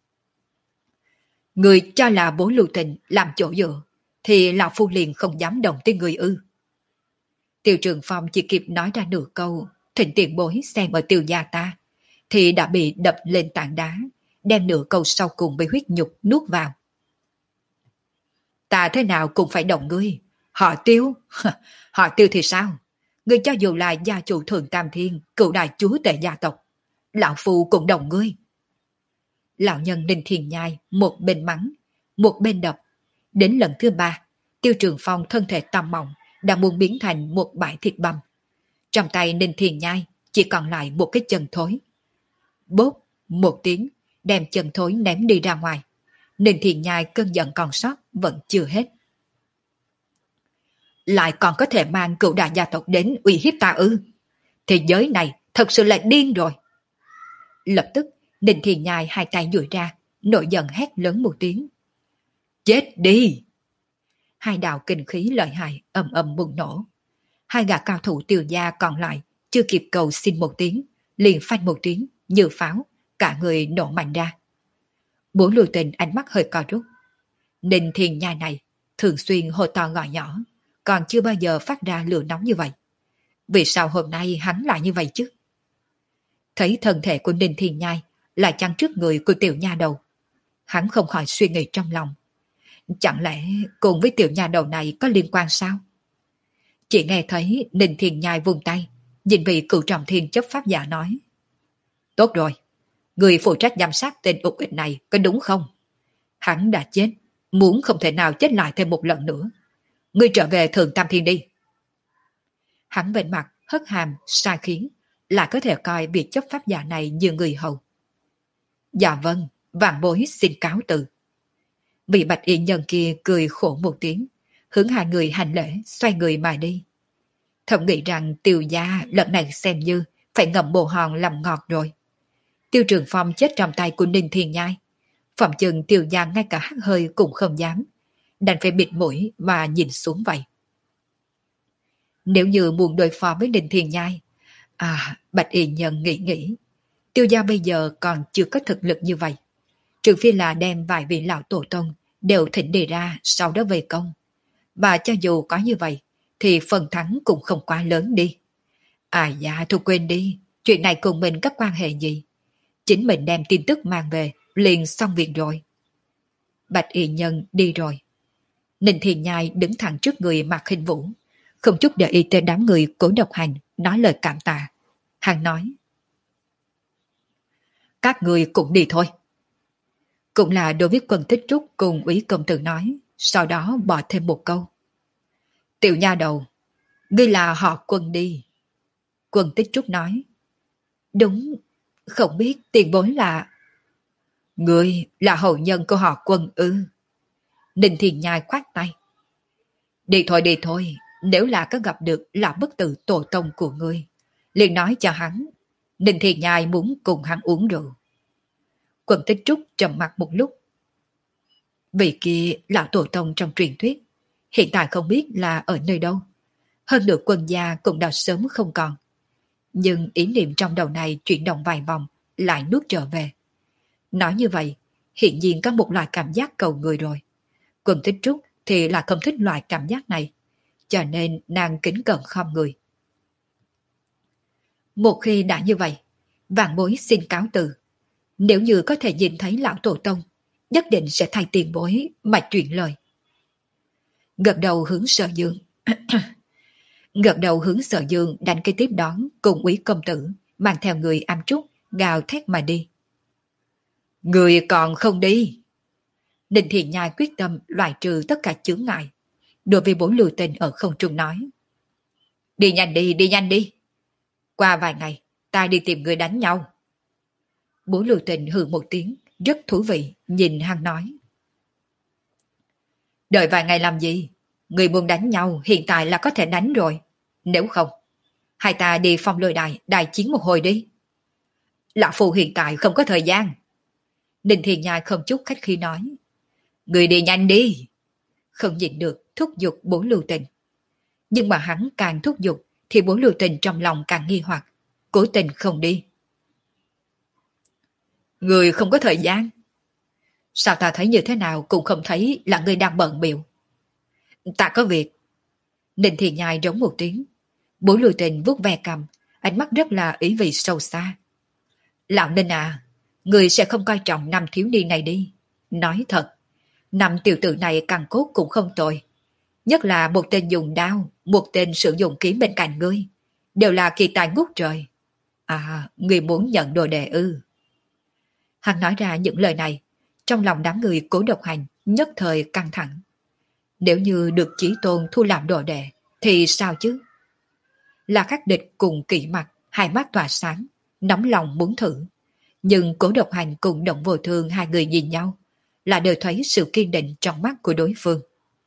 Người cho là Bố Lưu Tình làm chỗ dựa, thì lão phu liền không dám động tới người ư. Tiêu Trường Phong chỉ kịp nói ra nửa câu, thỉnh tiền bối xem ở tiêu gia ta, thì đã bị đập lên tảng đá, đem nửa câu sau cùng bị huyết nhục nuốt vào. Ta thế nào cũng phải động ngươi. Họ Tiêu, họ Tiêu thì sao? Ngươi cho dù là gia chủ Thường Tam Thiên, cựu đại chúa tể gia tộc, lão phu cũng đồng ngươi. Lão nhân Ninh Thiền Nhai một bên mắng, một bên đập. Đến lần thứ ba, Tiêu Trường Phong thân thể tầm mộng đã muốn biến thành một bãi thịt băm. Trong tay Ninh Thiền Nhai chỉ còn lại một cái chân thối. Bốp một tiếng, đem chân thối ném đi ra ngoài. Ninh Thiền Nhai cơn giận còn sót vẫn chưa hết. Lại còn có thể mang cựu đại gia tộc đến uy hiếp ta ư? Thế giới này thật sự là điên rồi. Lập tức Ninh Thiền Nhai hai tay duỗi ra, nổi giận hét lớn một tiếng. Chết đi! Hai đạo kinh khí lợi hại ầm ầm bùng nổ. Hai gã cao thủ Tiêu gia còn lại chưa kịp cầu xin một tiếng, liền phanh một tiếng như pháo, cả người nổ mạnh ra. Bố Lưu Tình ánh mắt hơi co rút. Ninh Thiên Nhai này thường xuyên hô to gọi nhỏ, còn chưa bao giờ phát ra lửa nóng như vậy. Vì sao hôm nay hắn lại như vậy chứ? Thấy thân thể của Ninh Thiên Nhai lại chắn trước người của tiểu nha đầu, hắn không khỏi suy nghĩ trong lòng. Chẳng lẽ cùng với tiểu nha đầu này có liên quan sao? Chỉ nghe thấy Ninh Thiên Nhai vung tay, nhìn vị cửu trọng thiên chấp pháp giả nói. Tốt rồi, người phụ trách giám sát tên ục ịch này có đúng không? Hắn đã chết, muốn không thể nào chết lại thêm một lần nữa. Ngươi trở về Thượng Tam Thiên đi. Hắn bên mặt hất hàm, sai khiến, lại có thể coi việc chấp pháp giả này như người hầu. Dạ vâng, vạn bối xin cáo từ. Vị bạch y nhân kia cười khổ một tiếng, hướng hai người hành lễ, xoay người mà đi. Thầm nghĩ rằng Tiêu gia lần này xem như phải ngậm bồ hòn làm ngọt rồi. Tiêu Trường Phong chết trong tay của Ninh Thiên Nhai. Phòng chừng Tiêu gia ngay cả hắt hơi cũng không dám, đành phải bịt mũi và nhìn xuống vậy. Nếu như muốn đối phó với Ninh Thiên Nhai, à, bạch y nhân nghĩ nghĩ, Tiêu gia bây giờ còn chưa có thực lực như vậy. Trừ phi là đem vài vị lão tổ tông đều thỉnh đề ra sau đó về công. Và cho dù có như vậy, thì phần thắng cũng không quá lớn đi. À dạ, thôi quên đi, chuyện này cùng mình có quan hệ gì? Chính mình đem tin tức mang về, liền xong việc rồi. Bạch y nhân đi rồi. Ninh Thiên Nhai đứng thẳng trước người Mạc Khinh Vũ, không chút để ý tới đám người Cố Độc Hành nói lời cảm tạ. Hắn nói, các người cũng đi thôi. Cũng là đối với Quân Tích Trúc cùng Úy công tử nói, sau đó bỏ thêm một câu. Tiểu nha đầu, ngươi là họ Quân đi. Quân Tích Trúc nói, đúng, không biết tiền bối là... Ngươi là hậu nhân của họ Quân ư? Ninh Thiên Nhai khoát tay. Đi thôi đi thôi, nếu là có gặp được là bất tử tổ tông của ngươi, liền nói cho hắn, Ninh Thiên Nhai muốn cùng hắn uống rượu. Quân Tích Trúc trầm mặt một lúc. Vị kia lão tổ tông trong truyền thuyết, hiện tại không biết là ở nơi đâu. Hơn nữa Quân gia cũng đã sớm không còn. Nhưng ý niệm trong đầu này chuyển động vài vòng, lại nuốt trở về. Nói như vậy, hiện nhiên có một loại cảm giác cầu người rồi. Quân Tích Trúc thì là không thích loại cảm giác này, cho nên nàng kính cẩn khom người. Một khi đã như vậy, vạn bối xin cáo từ. Nếu như có thể nhìn thấy lão tổ tông, nhất định sẽ thay tiền bối mà chuyển lời. Gật đầu hướng Sở Dương. Gật đầu hướng Sở Dương đánh cái tiếp đón cùng Úy công tử, mang theo người ám trúc, gào thét mà đi. Người còn không đi. Ninh Thiện Nhai quyết tâm loại trừ tất cả chướng ngại. Đối với bốn lưu tình ở không trung nói. Đi nhanh đi, đi nhanh đi. Qua vài ngày, ta đi tìm người đánh nhau. Bốn lưu tình hừ một tiếng, rất thú vị, nhìn hắn nói. Đợi vài ngày làm gì? Người muốn đánh nhau hiện tại là có thể đánh rồi. Nếu không, hai ta đi phong lôi đài, đài chiến một hồi đi. Lão Phu hiện tại không có thời gian. Ninh Thiên Nhai không chút khách khí nói. Người đi nhanh đi. Không nhịn được thúc giục bốn lưu tình. Nhưng mà hắn càng thúc giục thì bốn lưu tình trong lòng càng nghi hoặc, cố tình không đi. Người không có thời gian. Sao ta thấy như thế nào cũng không thấy là người đang bận biểu. Ta có việc. Ninh Thiên Nhai rống một tiếng. Bốn lưu tình vuốt ve cầm, ánh mắt rất là ý vị sâu xa. Lão Ninh à, người sẽ không coi trọng năm thiếu niên này đi. Nói thật, năm tiểu tử này càng cốt cũng không tồi. Nhất là một tên dùng đao, một tên sử dụng kiếm bên cạnh ngươi. Đều là kỳ tài ngút trời. À, người muốn nhận đồ đệ ư. Hắn nói ra những lời này, trong lòng đám người Cố Độc Hành nhất thời căng thẳng. Nếu như được Chí Tôn thu làm đồ đệ, thì sao chứ? Là Khắc Địch cùng Kỵ Mặc, hai mắt tỏa sáng, nóng lòng muốn thử. Nhưng Cố Độc Hành cùng Động Vô Thương hai người nhìn nhau, là đều thấy sự kiên định trong mắt của đối phương.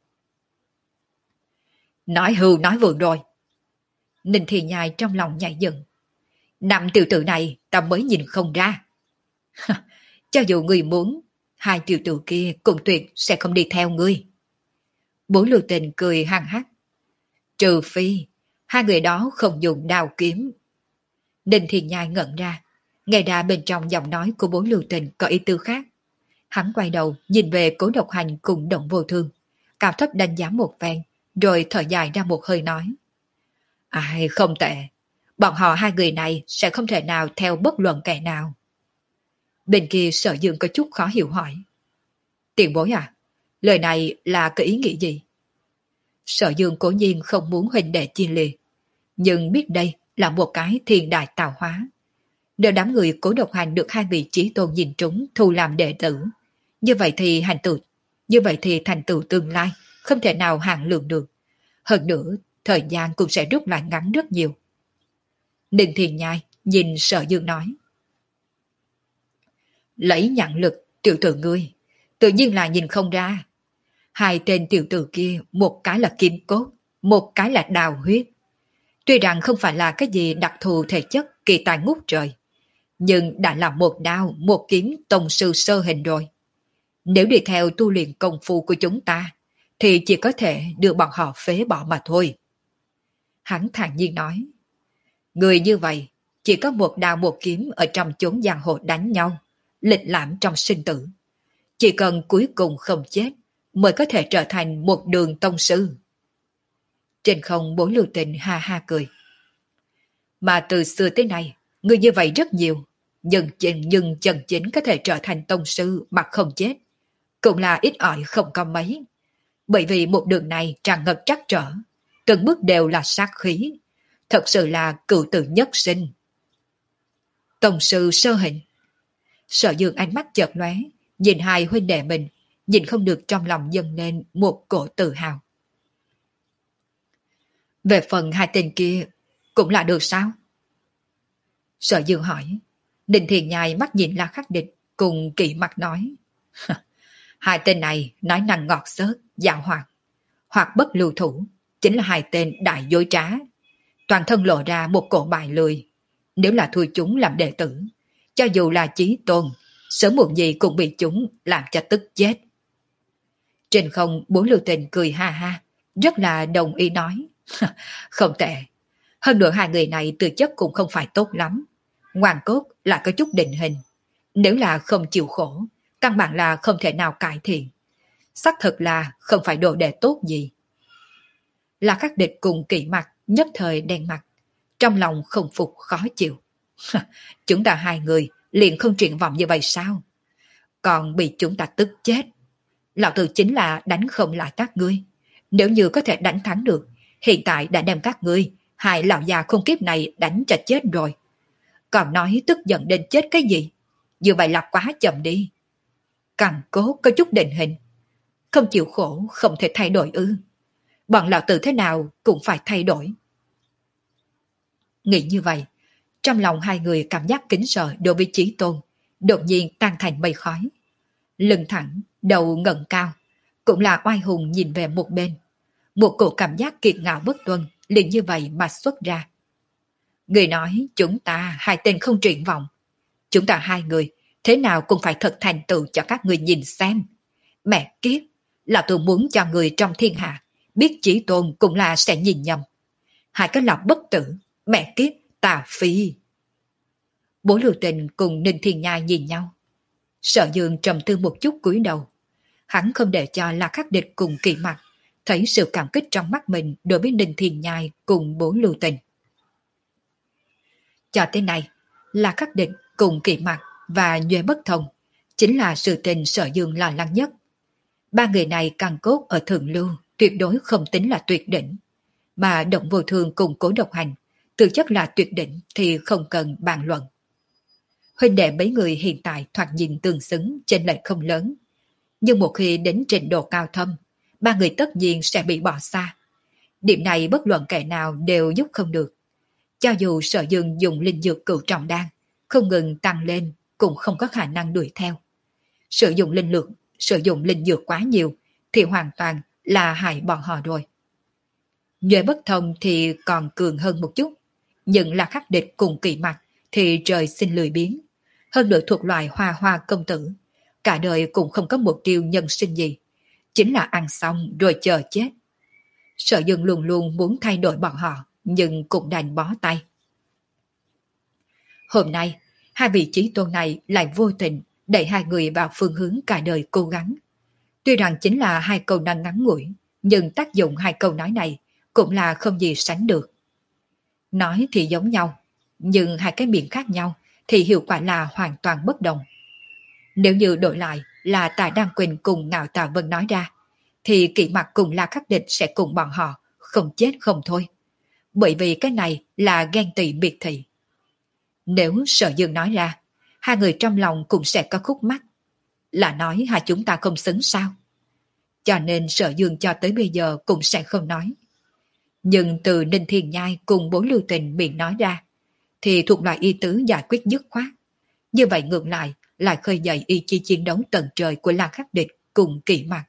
Nói hưu nói vượng rồi. Ninh Thiên Nhai trong lòng nhảy dựng. Năm tiểu tử này ta mới nhìn không ra. Cho dù người muốn, hai tiểu tử kia cũng tuyệt sẽ không đi theo ngươi. Bốn lưu tình cười hăng hắc. Trừ phi, hai người đó không dùng đao kiếm. Ninh Thiên Nhai ngẩn ra, Nghe ra bên trong giọng nói của bố Lưu Tình có ý tư khác. Hắn quay đầu nhìn về Cố Độc Hành cùng Động Vô Thương, cao thấp đánh giá một phen, rồi thở dài ra một hơi nói. Ai không tệ, bọn họ hai người này sẽ không thể nào theo bất luận kẻ nào. Bên kia Sở Dương có chút khó hiểu hỏi. Tiền bối à, lời này là cái ý nghĩa gì? Sở Dương cố nhiên không muốn huynh đệ chia liệt, nhưng biết đây là một cái thiên đại tạo hóa. Nếu đám người Cố Độc Hành được hai vị chí tôn nhìn trúng thu làm đệ tử, như vậy thì hành tựu, như vậy thì thành tựu tương lai không thể nào hạn lượng được. Hơn nữa, thời gian cũng sẽ rút lại ngắn rất nhiều. Ninh Thiền Nhai nhìn Sở Dương nói. Lấy nhãn lực, tiểu tử ngươi, tự nhiên là nhìn không ra. Hai tên tiểu tử kia, một cái là kim cốt, một cái là đào huyết. Tuy rằng không phải là cái gì đặc thù thể chất kỳ tài ngút trời, nhưng đã là một đao, một kiếm tông sư sơ hình rồi. Nếu đi theo tu luyện công phu của chúng ta, thì chỉ có thể đưa bọn họ phế bỏ mà thôi. Hắn thản nhiên nói, người như vậy, chỉ có một đao một kiếm ở trong chốn giang hồ đánh nhau, lịch lãm trong sinh tử. Chỉ cần cuối cùng không chết, mới có thể trở thành một đường tông sư. Trên không bố Lưu Tình ha ha cười. Mà từ xưa tới nay, người như vậy rất nhiều, nhưng chân nhưng chân chính có thể trở thành tông sư mà không chết, cũng là ít ỏi không có mấy. Bởi vì một đường này tràn ngập trắc trở, từng bước đều là sát khí, thật sự là cựu tử nhất sinh. Tông sư sơ hình. Sở Dương ánh mắt chợt lóe, nhìn hai huynh đệ mình, nhìn không được trong lòng dâng lên một cổ tự hào. Về phần hai tên kia, cũng là được sao? Sở Dương hỏi. Ninh Thiền Nhai mắt nhìn La Khắc Địch, cùng kỵ mặt nói. Hai tên này nói năng ngọt xớt, dạo hoạt, hoặc bất lưu thủ, chính là hai tên đại dối trá. Toàn thân lộ ra một cổ bài lười. Nếu là thui chúng làm đệ tử, cho dù là chí tôn, sớm muộn gì cũng bị chúng làm cho tức chết. Trên không bốn Lưu Tình cười ha ha, rất là đồng ý nói. Không tệ. Hơn nữa hai người này tư chất cũng không phải tốt lắm. Ngoan cốt là có chút định hình. Nếu là không chịu khổ, căn bản là không thể nào cải thiện. Xác thực là không phải đồ đệ tốt gì. Là các địch cùng kỵ mặt, nhất thời đen mặt. Trong lòng không phục khó chịu. Chúng ta hai người liền không triển vọng như vậy sao? Còn bị chúng ta tức chết. Lão tử chính là đánh không lại các ngươi. Nếu như có thể đánh thắng được, hiện tại đã đem các ngươi, hai lão già khôn kiếp này đánh cho chết rồi. Còn nói tức giận đến chết cái gì? Như vậy là quá chậm đi. Càng cố có chút định hình. Không chịu khổ không thể thay đổi ư. Bọn lão tử thế nào cũng phải thay đổi. Nghĩ như vậy, trong lòng hai người cảm giác kính sợ đối với Chí Tôn, đột nhiên tan thành mây khói. Lưng thẳng, đầu ngẩng cao, cũng là oai hùng nhìn về một bên. Một cổ cảm giác kiệt ngạo bất tuân liền như vậy mà xuất ra. Người nói chúng ta hai tên không triển vọng. Chúng ta hai người thế nào cũng phải thật thành tựu cho các người nhìn xem. Mẹ kiếp, là tôi muốn cho người trong thiên hạ biết Chí Tôn cũng là sẽ nhìn nhầm. Hai cái lòng bất tử, mẹ kiếp, tà phi. Bố Lưu Tình cùng Ninh Thiên Nhai nhìn nhau. Sở Dương trầm tư một chút cúi đầu. Hắn không để cho La Khắc Địch cùng kỳ mặt thấy sự cảm kích trong mắt mình đối với Ninh Thiên Nhai cùng bố Lưu Tình. Cho tới nay, La Khắc Địch cùng kỳ mặt và Nhuệ Bất Thông chính là sự tình Sở Dương lo lắng nhất. Ba người này càng cốt ở thượng lưu tuyệt đối không tính là tuyệt đỉnh, mà Động Vô Thương cùng Cố Độc Hành thực chất là tuyệt đỉnh thì không cần bàn luận. Huynh đệ mấy người hiện tại thoạt nhìn tương xứng chênh lệch không lớn, nhưng một khi đến trình độ cao thâm, ba người tất nhiên sẽ bị bỏ xa. Điểm này bất luận kẻ nào đều giúp không được. Cho dù Sở Dương dùng linh dược cửu trọng đan không ngừng tăng lên cũng không có khả năng đuổi theo. Sử dụng linh lực, sử dụng linh dược quá nhiều thì hoàn toàn là hại bọn họ rồi. Nhuệ Bất Thông thì còn cường hơn một chút, nhưng là khắc địch cùng kỳ mặt thì trời sinh lười biếng. Hơn nữa thuộc loại hoa hoa công tử, cả đời cũng không có mục tiêu nhân sinh gì, chính là ăn xong rồi chờ chết. Sở Dương luôn luôn muốn thay đổi bọn họ, nhưng cũng đành bó tay. Hôm nay, hai vị chí tôn này lại vô tình đẩy hai người vào phương hướng cả đời cố gắng. Tuy rằng chính là hai câu nói ngắn ngủi, nhưng tác dụng hai câu nói này cũng là không gì sánh được. Nói thì giống nhau, nhưng hai cái miệng khác nhau thì hiệu quả là hoàn toàn bất đồng. Nếu như đổi lại là Tạ Đăng Quỳnh cùng Ngạo Tạ Vân nói ra, thì Kỷ Mặc cùng La Khắc Địch sẽ cùng bọn họ không chết không thôi. Bởi vì cái này là ghen tị biệt thị. Nếu Sở Dương nói ra, hai người trong lòng cũng sẽ có khúc mắc. Là nói hai chúng ta không xứng sao? Cho nên Sở Dương cho tới bây giờ cũng sẽ không nói. Nhưng từ Ninh Thiên Nhai cùng Bố Lưu Tình miệng nói ra, thì thuộc loại ý tứ giải quyết dứt khoát. Như vậy ngược lại, lại khơi dậy ý chí chiến đấu tận trời của La Khắc Địch cùng Kỷ Mặc.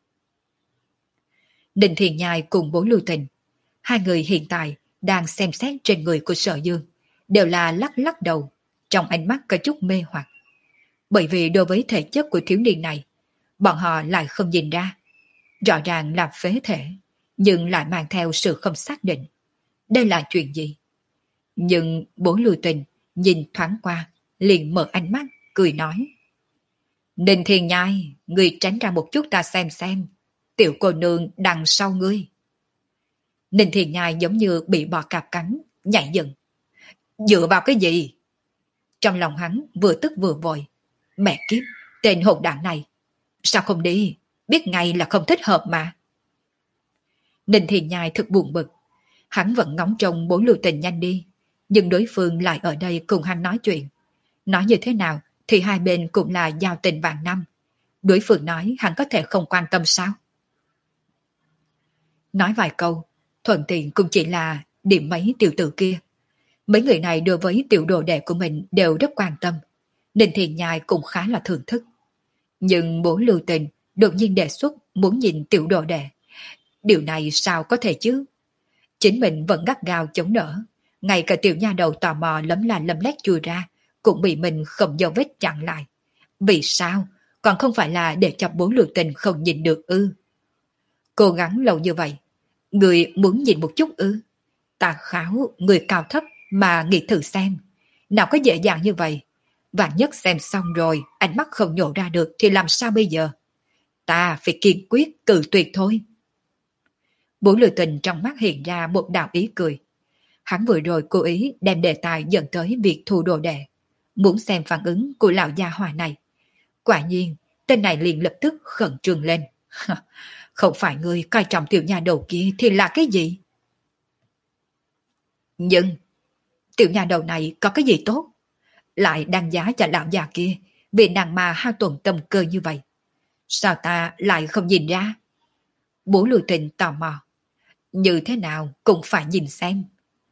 Ninh Thiên Nhai cùng Bố Lưu Tình, hai người hiện tại đang xem xét trên người của Sở Dương, đều là lắc lắc đầu, trong ánh mắt có chút mê hoặc. Bởi vì đối với thể chất của thiếu niên này, bọn họ lại không nhìn ra. Rõ ràng là phế thể, nhưng lại mang theo sự không xác định. Đây là chuyện gì? Nhưng Bố Lưu Tình nhìn thoáng qua, liền mở ánh mắt, cười nói. Ninh Thiên Nhai, ngươi tránh ra một chút ta xem xem. Tiểu cô nương đằng sau ngươi. Ninh Thiên Nhai giống như bị bò cạp cắn, nhảy dựng. Dựa vào cái gì? Trong lòng hắn vừa tức vừa vội. Mẹ kiếp, tên hỗn đảng này. Sao không đi? Biết ngay là không thích hợp mà. Ninh Thiên Nhai thật buồn bực. Hắn vẫn ngóng trông Bố Lưu Tình nhanh đi. Nhưng đối phương lại ở đây cùng hắn nói chuyện. Nói như thế nào thì hai bên cũng là giao tình vạn năm. Đối phương nói hắn có thể không quan tâm sao? Nói vài câu, thuận tiện cũng chỉ là điểm mấy tiểu tử kia. Mấy người này đối với tiểu đồ đệ của mình đều rất quan tâm. Ninh Thiên Nhai cũng khá là thưởng thức. Nhưng Bố Lưu Tình đột nhiên đề xuất muốn nhìn tiểu đồ đệ. Điều này sao có thể chứ? Chính mình vẫn gắt gao chống đỡ. Ngay cả tiểu nha đầu tò mò lấm la lấm lét chui ra, cũng bị mình không dấu vết chặn lại. Vì sao? Còn không phải là để cho Bố Lưu Tình không nhìn được ư? Cố gắng lâu như vậy, người muốn nhìn một chút ư? Tà kháo, người cao thấp mà nghĩ thử xem. Nào có dễ dàng như vậy? Vạn nhất xem xong rồi, ánh mắt không nhổ ra được thì làm sao bây giờ? Ta phải kiên quyết cự tuyệt thôi. Bố Lưu Tình trong mắt hiện ra một đạo ý cười. Hắn vừa rồi cố ý đem đề tài dẫn tới việc thu đồ đệ, muốn xem phản ứng của lão gia hỏa này. Quả nhiên, tên này liền lập tức khẩn trương lên. Không phải người coi trọng tiểu nhà đầu kia thì là cái gì? Nhưng, tiểu nhà đầu này có cái gì tốt? Lại đăng giá cho lão già kia vì nàng mà hao tổn tâm cơ như vậy. Sao ta lại không nhìn ra? Bố Lưu Tình tò mò. Như thế nào cũng phải nhìn xem.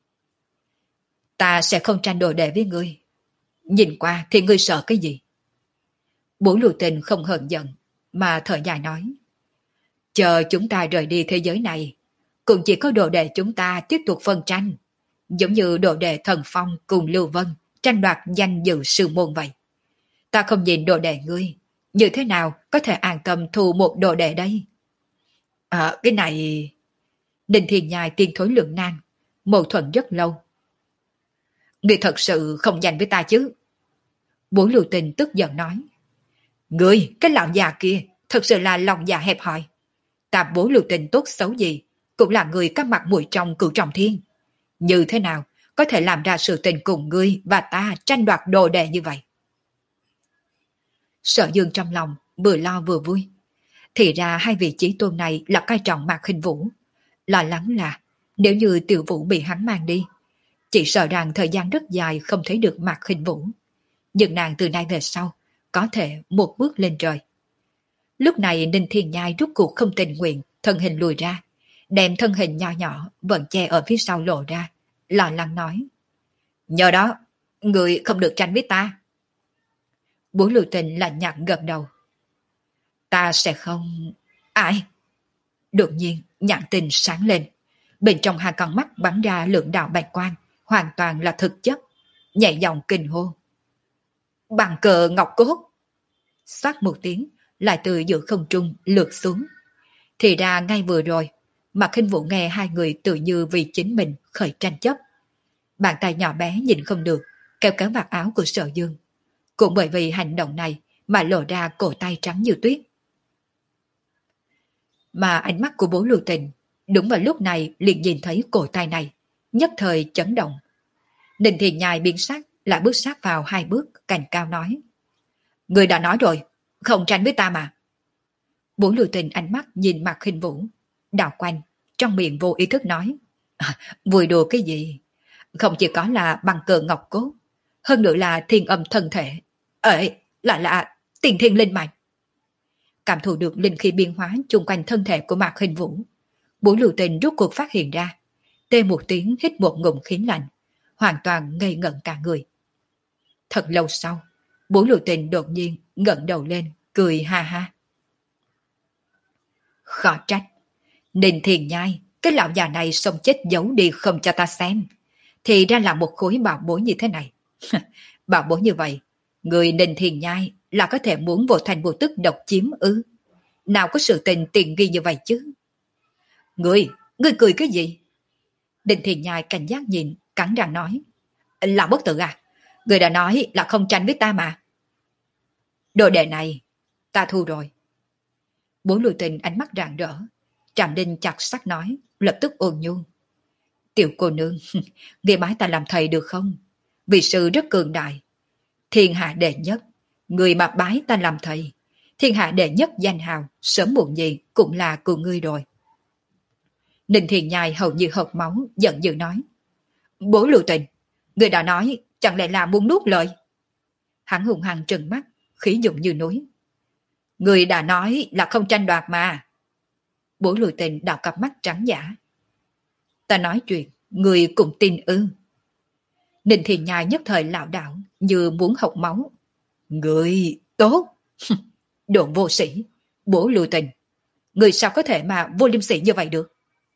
Ta sẽ không tranh đồ đệ với ngươi. Nhìn qua thì ngươi sợ cái gì? Bố Lưu Tình không hờn giận, mà thở dài nói. Chờ chúng ta rời đi thế giới này, cũng chỉ có đồ đệ chúng ta tiếp tục phân tranh. Giống như đồ đệ Thần Phong cùng Lưu Vân tranh đoạt danh dự sư môn vậy. Ta không nhìn đồ đệ ngươi, như thế nào có thể an tâm thu một đồ đệ đây? À, cái này... Ninh Thiên Nhai tiên thối lượng nan, mâu thuẫn rất lâu. Ngươi thật sự không dành với ta chứ? Bố Lưu Tình tức giận nói. Ngươi, cái lão già kia, thật sự là lòng dạ hẹp hòi. Ta Bố Lưu Tình tốt xấu gì, cũng là người có mặt mũi trong cửu trọng thiên. Như thế nào có thể làm ra sự tình cùng ngươi và ta tranh đoạt đồ đệ như vậy? Sở Dương trong lòng vừa lo vừa vui. Thì ra hai vị chí tôn này là coi trọng Mạc Khinh Vũ. Lo lắng là nếu như Tiểu Vũ bị hắn mang đi, chỉ sợ rằng thời gian rất dài không thấy được Mạc Khinh Vũ. Nhưng nàng từ nay về sau có thể một bước lên trời. Lúc này Ninh Thiên Nhai rút cuộc không tình nguyện, thân hình lùi ra, đem thân hình nho nhỏ vẫn che ở phía sau lộ ra, lo lắng nói. Nhờ đó, người không được tranh với ta. Bố Lưu Tình lạnh nhạt gật đầu. Ta sẽ không... Ai? Đột nhiên, nhãn tình sáng lên. Bên trong hai con mắt bắn ra lượng đạo bạch quang, hoàn toàn là thực chất. Nhẹ giọng kinh hô. Bằng cờ ngọc cốt. Xoát một tiếng, lại từ giữa không trung lượt xuống. Thì ra ngay vừa rồi, Mạc Khinh Vũ nghe hai người tự như vì chính mình khởi tranh chấp. Bàn tay nhỏ bé nhìn không được, kéo kéo vạt áo của Sở Dương. Cũng bởi vì hành động này mà lộ ra cổ tay trắng như tuyết. Mà ánh mắt của Bố Lưu Tình đúng vào lúc này liền nhìn thấy cổ tay này, nhất thời chấn động. Ninh Thiền Nhai biến sắc, lại bước sát vào hai bước, cành cao nói: Người đã nói rồi, không tranh với ta mà. Bố Lưu Tình ánh mắt nhìn Mạc Khinh Vũ, đảo quanh, trong miệng vô ý thức nói: à, vui đùa cái gì? Không chỉ có là bằng cờ ngọc cốt, hơn nữa là thiên âm thân thể. Ê, lại là tiền thiên linh mạch. Cảm thụ được linh khí biến hóa chung quanh thân thể của Mạc Khinh Vũ, Bố Lưu Tình rút cuộc phát hiện ra, tê một tiếng hít một ngụm khí lạnh, hoàn toàn ngây ngẩn cả người. Thật lâu sau, Bố Lưu Tình đột nhiên ngẩng đầu lên, cười ha ha. Khó trách, Ninh Thiền Nhai, cái lão già này sống chết giấu đi không cho ta xem, thì ra là một khối bảo bối như thế này. Bảo bối như vậy, người Ninh Thiền Nhai là có thể muốn vô thành vô tức độc chiếm ư? Nào có sự tình tiền nghi như vậy chứ? Người, người cười cái gì? Ninh Thiền Nhai cảnh giác nhìn, cắn răng nói: Là bất tử à? Người đã nói là không tranh với ta mà. Đồ đệ này, ta thu rồi. Bố Lưu Tình ánh mắt rạng rỡ, Trạm Đinh chặt sắc nói, lập tức ôn nhu: Tiểu cô nương, nghe bái ta làm thầy được không? Vị sư rất cường đại, thiên hạ đệ nhất, người mà bái ta làm thầy, thiên hạ đệ nhất danh hào, sớm muộn gì cũng là của ngươi rồi. Ninh Thiền Nhai hầu như hộc máu, giận dữ nói: Bố Lưu Tình, người đã nói, chẳng lẽ là muốn nuốt lời? Hắn hùng hăng trừng mắt, khí dụng như núi. Người đã nói là không tranh đoạt mà. Bố Lưu Tình đảo cặp mắt trắng giả. Ta nói chuyện, người cũng tin ư? Ninh Thiền Nhai nhất thời lảo đảo, như muốn hộc máu. Người tốt. Đồ vô sĩ. Bố Lưu Tình, người sao có thể mà vô liêm sỉ như vậy được?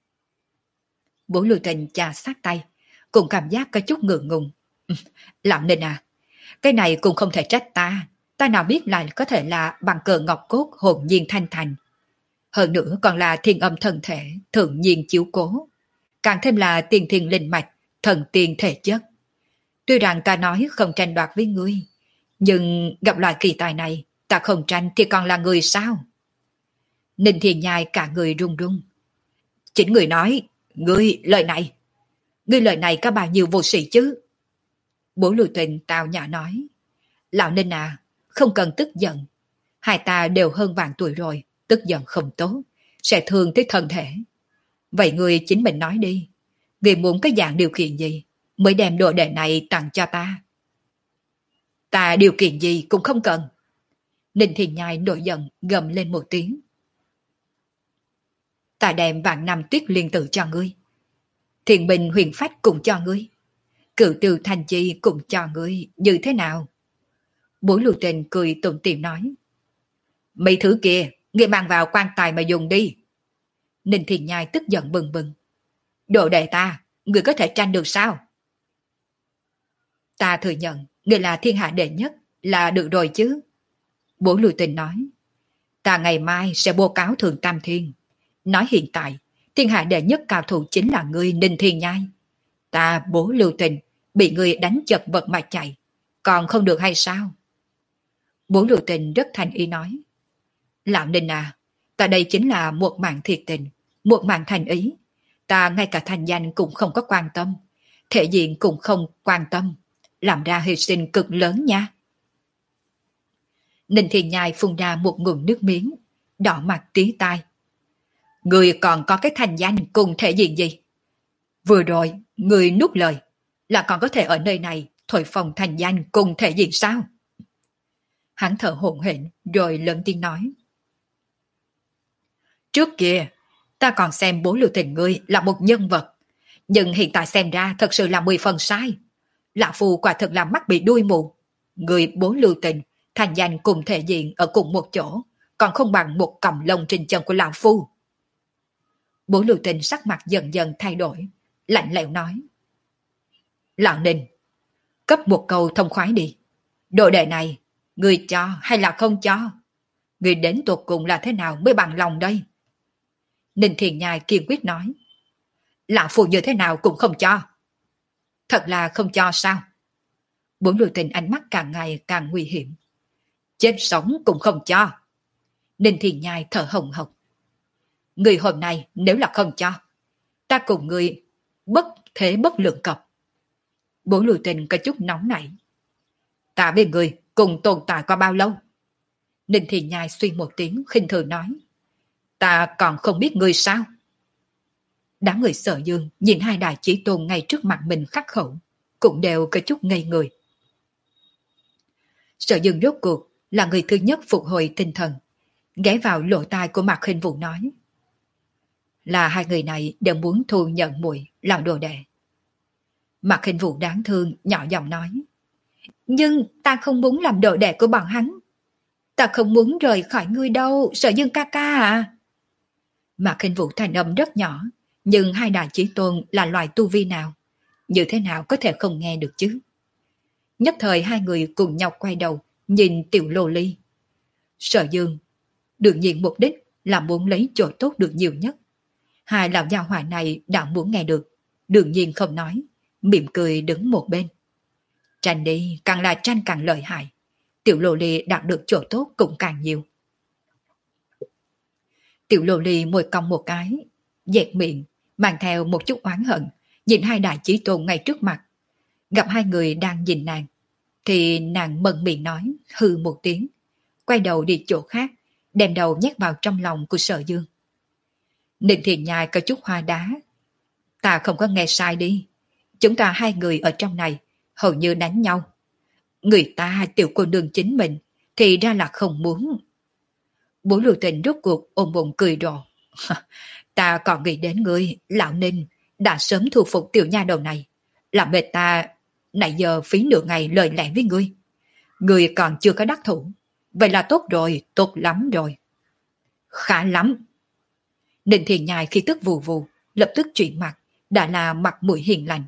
Bố Lưu Tình chà sát tay, cùng cảm giác có chút ngượng ngùng. Lão Ninh à, cái này cũng không thể trách ta. Ta nào biết là có thể là bằng cờ ngọc cốt hồn nhiên thanh thành. Hơn nữa còn là thiên âm thần thể, thượng nhiên chiếu cố. Càng thêm là tiền thiên linh mạch, thần tiên thể chất. Tuy rằng ta nói không tranh đoạt với ngươi, nhưng gặp loại kỳ tài này, ta không tranh thì còn là người sao? Ninh Thiền Nhai cả người run run. Chính người nói, ngươi lời này, ngươi lời này có bao nhiêu vô sĩ chứ? Bố Lưu Tình tào nhã nói: Lão Ninh à, không cần tức giận. Hai ta đều hơn vạn tuổi rồi, tức giận không tốt, sẽ thương tới thân thể. Vậy ngươi chính mình nói đi, ngươi muốn cái dạng điều kiện gì mới đem đồ đệ này tặng cho ta? Ta điều kiện gì cũng không cần. Ninh Thiền Nhai nổi giận gầm lên một tiếng. Ta đem vạn năm tuyết liên tử cho ngươi, thiền bình huyền phách cũng cho ngươi, cửu tiêu thành chi cũng cho ngươi, như thế nào? Bố Lưu Tình cười tủm tỉm nói: Mấy thứ kia, ngươi mang vào quan tài mà dùng đi. Ninh Thiền Nhai tức giận bừng bừng. Đồ đệ ta, ngươi có thể tranh được sao? Ta thừa nhận, ngươi là thiên hạ đệ nhất, là được rồi chứ. Bố Lưu Tình nói: Ta ngày mai sẽ bố cáo Thượng Tam Thiên. Nói hiện tại, thiên hạ đệ nhất cao thủ chính là ngươi Ninh Thiền Nhai. Ta Bố Lưu Tình bị ngươi đánh chật vật mà chạy, còn không được hay sao? Bố Lưu Tình rất thành ý nói: Lão Ninh à, ta đây chính là một mạng thiệt tình, một mạng thành ý. Ta ngay cả thành danh cũng không có quan tâm, thể diện cũng không quan tâm, làm ra hy sinh cực lớn nha. Ninh Thiền Nhai phun ra một ngụm nước miếng, đỏ mặt tí tai. Người còn có cái thành danh cùng thể diện gì? Vừa rồi, người nuốt lời, là còn có thể ở nơi này thổi phồng thành danh cùng thể diện sao? Hắn thở hổn hển rồi lớn tiếng nói: Trước kia, ta còn xem Bố Lưu Tình ngươi là một nhân vật, nhưng hiện tại xem ra thật sự là mười phần sai. Lão Phu quả thật là mắt bị đuôi mù. Người Bố Lưu Tình thành danh cùng thể diện ở cùng một chỗ, còn không bằng một cọng lông trên chân của Lão Phu. Bố Lưu Tình sắc mặt dần dần thay đổi, lạnh lẽo nói: Lão Ninh, cấp một câu thông khoái đi. Đồ đệ này, người cho hay là không cho? Người đến tột cùng là thế nào mới bằng lòng đây? Ninh Thiền Nhai kiên quyết nói: Lão Phu như thế nào cũng không cho. Thật là không cho sao? Bố Lưu Tình ánh mắt càng ngày càng nguy hiểm. Chết sống cũng không cho. Ninh Thiên Nhai thở hồng hộc. Người hôm nay nếu là không cho, ta cùng người bất thế bất lượng cập. Bố Lưu Tình có chút nóng nảy. Ta với người cùng tồn tại qua bao lâu? Ninh Thiên Nhai suy một tiếng khinh thường nói. Ta còn không biết người sao? Đám người Sở Dương nhìn hai đại chí tôn ngay trước mặt mình khắc khẩu, cũng đều có chút ngây người. Sở Dương rốt cuộc là người thứ nhất phục hồi tinh thần, ghé vào lỗ tai của Mạc Khinh Vũ nói. Là hai người này đều muốn thu nhận muội làm đồ đệ. Mạc Khinh Vũ đáng thương nhỏ giọng nói. Nhưng ta không muốn làm đồ đệ của bọn hắn. Ta không muốn rời khỏi ngươi đâu, Sở Dương ca ca à. Mạc Khinh Vũ thanh âm rất nhỏ, nhưng hai đại chí tôn là loài tu vi nào? Như thế nào có thể không nghe được chứ? Nhất thời hai người cùng nhau quay đầu, nhìn tiểu lô ly. Sở Dương, đương nhiên mục đích là muốn lấy chỗ tốt được nhiều nhất. Hai lão gia hỏa này đã muốn nghe được, đương nhiên không nói, mỉm cười đứng một bên. Tranh đi, càng là tranh càng lợi hại. Tiểu lô ly đạt được chỗ tốt cũng càng nhiều. Tiểu lô ly môi cong một cái, dẹt miệng, mang theo một chút oán hận, nhìn hai đại chí tôn ngay trước mặt. Gặp hai người đang nhìn nàng, thì nàng mận miệng nói, hừ một tiếng, quay đầu đi chỗ khác, đem đầu nhét vào trong lòng của Sở Dương. Ninh Thiền Nhai có chút hoa đá. Ta không có nghe sai đi. Chúng ta hai người ở trong này, hầu như đánh nhau. Người ta tiểu cô nương chính mình, thì ra là không muốn. Bố Lưu Tình rốt cuộc ôm bụng cười rộ. Ta còn nghĩ đến ngươi, lão Ninh, đã sớm thu phục tiểu nha đầu này. Làm mệt ta, nãy giờ phí nửa ngày lời lẽ với ngươi. Ngươi còn chưa có đắc thủ. Vậy là tốt rồi, tốt lắm rồi. Khá lắm. Ninh Thiền Nhai khi tức vù vù, lập tức chuyển mặt, đã là mặt mũi hiền lành.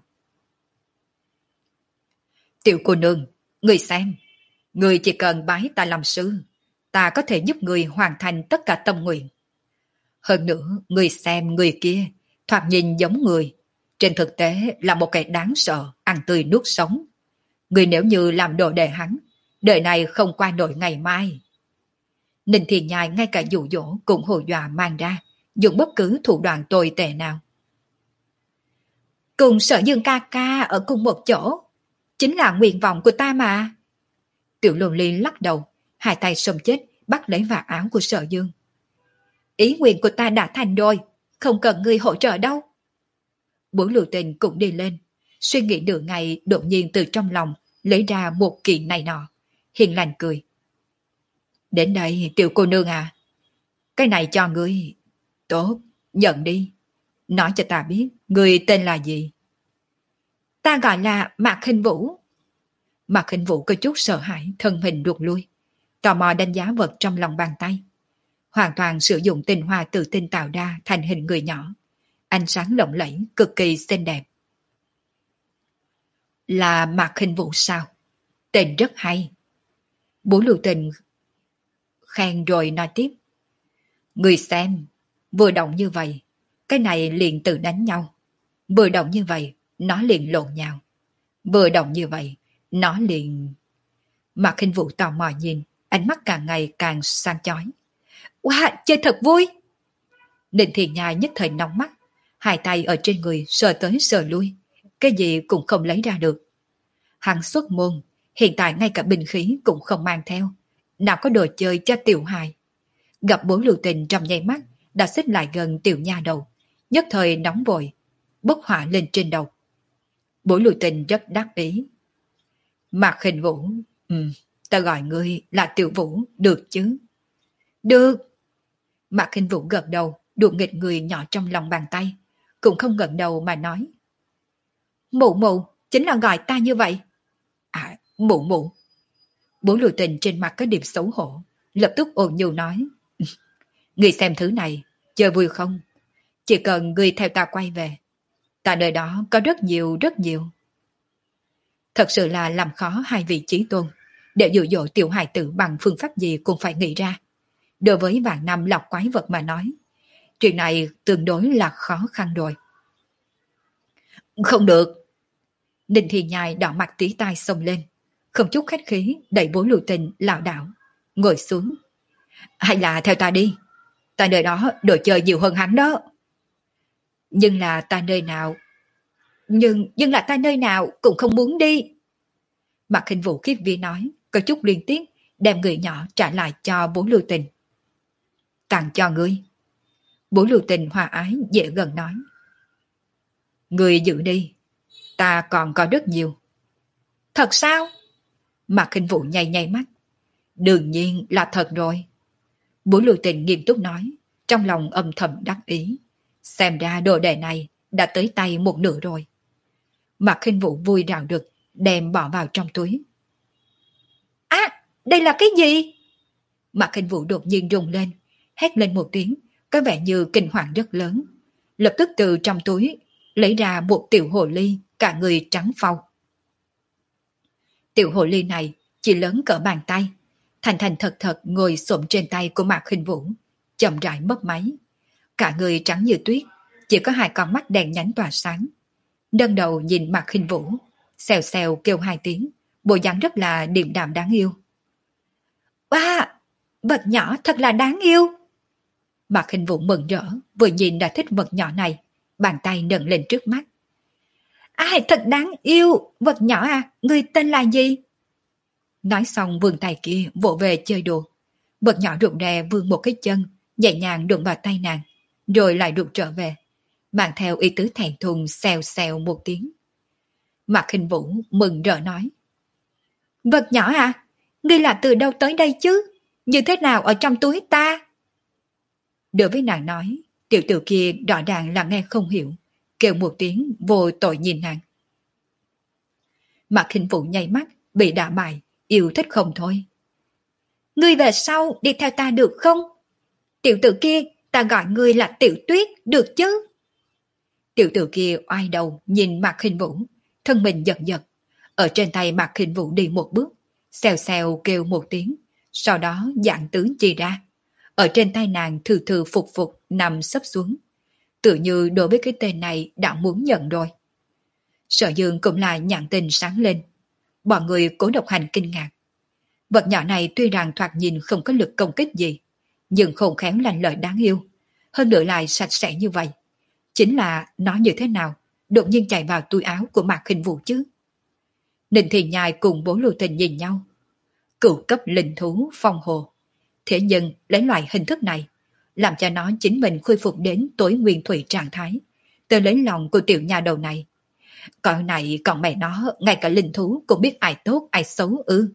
Tiểu cô nương, ngươi xem, ngươi chỉ cần bái ta làm sư, ta có thể giúp ngươi hoàn thành tất cả tâm nguyện. Hơn nữa, ngươi xem người kia, thoạt nhìn giống người, trên thực tế là một kẻ đáng sợ, ăn tươi nuốt sống. Ngươi nếu như làm đồ đệ hắn, đời này không qua nổi ngày mai. Ninh Thiền Nhai ngay cả dụ dỗ cũng hồ dọa mang ra, dùng bất cứ thủ đoạn tồi tệ nào. Cùng Sở Dương ca ca ở cùng một chỗ, chính là nguyện vọng của ta mà. Tiểu Lô Ly lắc đầu, hai tay xông chết, bắt lấy vạt áo của Sở Dương. Ý nguyện của ta đã thành rồi, không cần ngươi hỗ trợ đâu. Bố Lưu Tình cũng đi lên, suy nghĩ nửa ngày đột nhiên từ trong lòng lấy ra một kiện này nọ, hiền lành cười. Đến đây tiểu cô nương à, cái này cho ngươi. Tốt, nhận đi. Nói cho ta biết, ngươi tên là gì? Ta gọi là Mạc Khinh Vũ. Mạc Khinh Vũ có chút sợ hãi, thân hình ruột lui, tò mò đánh giá vật trong lòng bàn tay. Hoàn toàn sử dụng tinh hoa tự tinh tạo ra thành hình người nhỏ, ánh sáng lộng lẫy, cực kỳ xinh đẹp. Là Mạc Khinh Vũ sao? Tên rất hay. Bố Lưu Tình khen rồi nói tiếp. Người xem, vừa động như vậy, cái này liền tự đánh nhau. Vừa động như vậy, nó liền lộn nhau. Vừa động như vậy, nó liền... Mạc Khinh Vũ tò mò nhìn, ánh mắt càng ngày càng sang chói. Wow, chơi thật vui! Ninh Thiền Nhai nhất thời nóng mắt, hai tay ở trên người sờ tới sờ lui, cái gì cũng không lấy ra được. Hắn xuất môn, hiện tại ngay cả binh khí cũng không mang theo, nào có đồ chơi cho tiểu hài. Gặp Bố Lưu Tình trong nháy mắt, đã xích lại gần tiểu nha đầu, nhất thời nóng vội, bốc hỏa lên trên đầu. Bố Lưu Tình rất đắc ý. Mạc Khinh Vũ, ừ, ta gọi ngươi là Tiểu Vũ, được chứ? Được. Mạc Khinh Vũ gật đầu, đùa nghịch người nhỏ trong lòng bàn tay, cũng không ngẩng đầu mà nói. Mụ mụ, chính là gọi ta như vậy. À, mụ mụ. Bố Lưu Tình trên mặt có điểm xấu hổ, lập tức ồn nhu nói. Ngươi xem thứ này, chơi vui không? Chỉ cần ngươi theo ta quay về, ta nơi đó có rất nhiều rất nhiều. Thật sự là làm khó hai vị chí tôn, để dụ dỗ tiểu hài tử bằng phương pháp gì cũng phải nghĩ ra. Đối với vạn năm lọc quái vật mà nói, chuyện này tương đối là khó khăn rồi. Không được. Ninh Thiên Nhai đỏ mặt tí tai xông lên, không chút khách khí đẩy Bố Lưu Tình lảo đảo, ngồi xuống. Hay là theo ta đi, ta nơi đó đồ chơi nhiều hơn hắn đó. Nhưng là ta nơi nào, nhưng, nhưng là ta nơi nào cũng không muốn đi. Mạc Khinh Vũ khiếp vía nói, có chút liên tiếc, đem người nhỏ trả lại cho Bố Lưu Tình. Tặng cho ngươi. Bố Lưu Tình hòa ái dễ gần nói. Ngươi giữ đi, ta còn có rất nhiều. Thật sao? Mạc Khinh Vũ nháy nháy mắt. Đương nhiên là thật rồi. Bố Lưu Tình nghiêm túc nói, trong lòng âm thầm đắc ý. Xem ra đồ đề này đã tới tay một nửa rồi. Mạc Khinh Vũ vui rào được, đem bỏ vào trong túi. À, đây là cái gì? Mạc Khinh Vũ đột nhiên rung lên, hét lên một tiếng, có vẻ như kinh hoàng rất lớn. Lập tức từ trong túi lấy ra một tiểu hồ ly, cả người trắng phau. Tiểu hồ ly này chỉ lớn cỡ bàn tay, thành thành thật thật ngồi xổm trên tay của Mạc Khinh Vũ, chậm rãi mấp máy. Cả người trắng như tuyết, chỉ có hai con mắt đèn nhánh tỏa sáng. Nâng đầu nhìn Mạc Khinh Vũ, xèo xèo kêu hai tiếng, bộ dáng rất là điềm đạm đáng yêu. Wow, vật nhỏ thật là đáng yêu. Mạc Khinh Vũ mừng rỡ, vừa nhìn đã thích vật nhỏ này, bàn tay nâng lên trước mắt. Ai thật đáng yêu, vật nhỏ à, người tên là gì? Nói xong vươn tay kia vỗ về chơi đùa. Vật nhỏ rụt rè vươn một cái chân, nhẹ nhàng đụng vào tay nàng, rồi lại rụt trở về, mang theo ý tứ thẹn thùng xèo xèo một tiếng. Mạc Khinh Vũ mừng rỡ nói. Vật nhỏ à, ngươi là từ đâu tới đây chứ? Như thế nào ở trong túi ta? Đối với nàng nói, tiểu tử kia rõ ràng là nghe không hiểu, kêu một tiếng vô tội nhìn nàng. Mạc Khinh Vũ nháy mắt, bị đả bại, yêu thích không thôi. Ngươi về sau đi theo ta được không? Tiểu tử kia, ta gọi ngươi là Tiểu Tuyết, được chứ? Tiểu tử kia oai đầu nhìn Mạc Khinh Vũ, thân mình giật giật. Ở trên tay Mạc Khinh Vũ đi một bước, xèo xèo kêu một tiếng, sau đó dạng tướng chi ra. Ở trên tay nàng thừ thừ phục phục nằm sấp xuống. Tự như đối với cái tên này đã muốn nhận rồi. Sở Dương cũng là nhãn tình sáng lên. Bọn người Cố Độc Hành kinh ngạc. Vật nhỏ này tuy rằng thoạt nhìn không có lực công kích gì, nhưng khôn khéo lành lợi đáng yêu. Hơn nữa lại sạch sẽ như vậy. Chính là nó như thế nào đột nhiên chạy vào túi áo của Mạc Khinh Vũ chứ? Ninh Thì Nhai cùng Bố Lưu Tình nhìn nhau. Cửu cấp linh thú phong hồ. Thế nhưng lấy loại hình thức này, làm cho nó chính mình khôi phục đến tối nguyên thủy trạng thái, từ lấy lòng của tiểu nhà đầu này. Còn này còn mẹ nó, ngay cả linh thú cũng biết ai tốt ai xấu ư.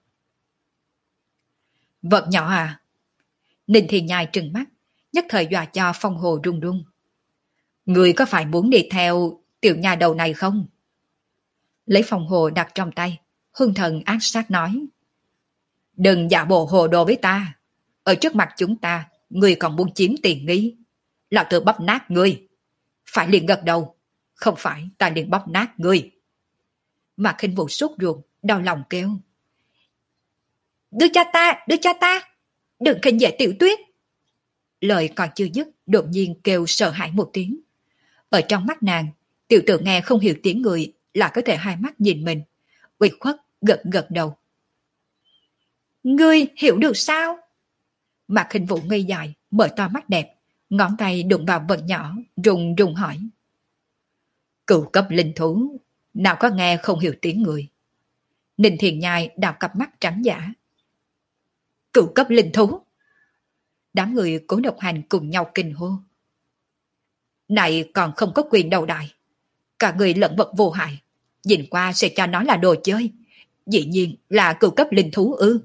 Vật nhỏ à? Ninh Thì Nhai trừng mắt, nhất thời dọa cho phong hồ run run. Người có phải muốn đi theo tiểu nhà đầu này không? Lấy phong hồ đặt trong tay, hung thần ác sát nói. Đừng giả bộ hồ đồ với ta. Ở trước mặt chúng ta, ngươi còn muốn chiếm tiền nghi. Lão tử bóp nát ngươi. Phải liền gật đầu. Không phải ta liền bóp nát ngươi. Mạc Khinh Vũ sốt ruột, đau lòng kêu. Đưa cho ta, đưa cho ta. Đừng khinh dễ Tiểu Tuyết. Lời còn chưa dứt, đột nhiên kêu sợ hãi một tiếng. Ở trong mắt nàng, tiểu tử nghe không hiểu tiếng người là có thể hai mắt nhìn mình. Uy khuất gật gật đầu. Ngươi hiểu được sao? Mạc Khinh Vũ ngây dài, mở to mắt đẹp, ngón tay đụng vào vật nhỏ, rùng rùng hỏi. Cửu cấp linh thú, nào có nghe không hiểu tiếng người? Ninh Thiền Nhai đào cặp mắt trắng giả. Cửu cấp linh thú? Đám người Cố Độc Hành cùng nhau kinh hô. Này còn không có quyền đầu đài. Cả người lẫn vật vô hại, nhìn qua sẽ cho nó là đồ chơi. Dĩ nhiên là cửu cấp linh thú ư.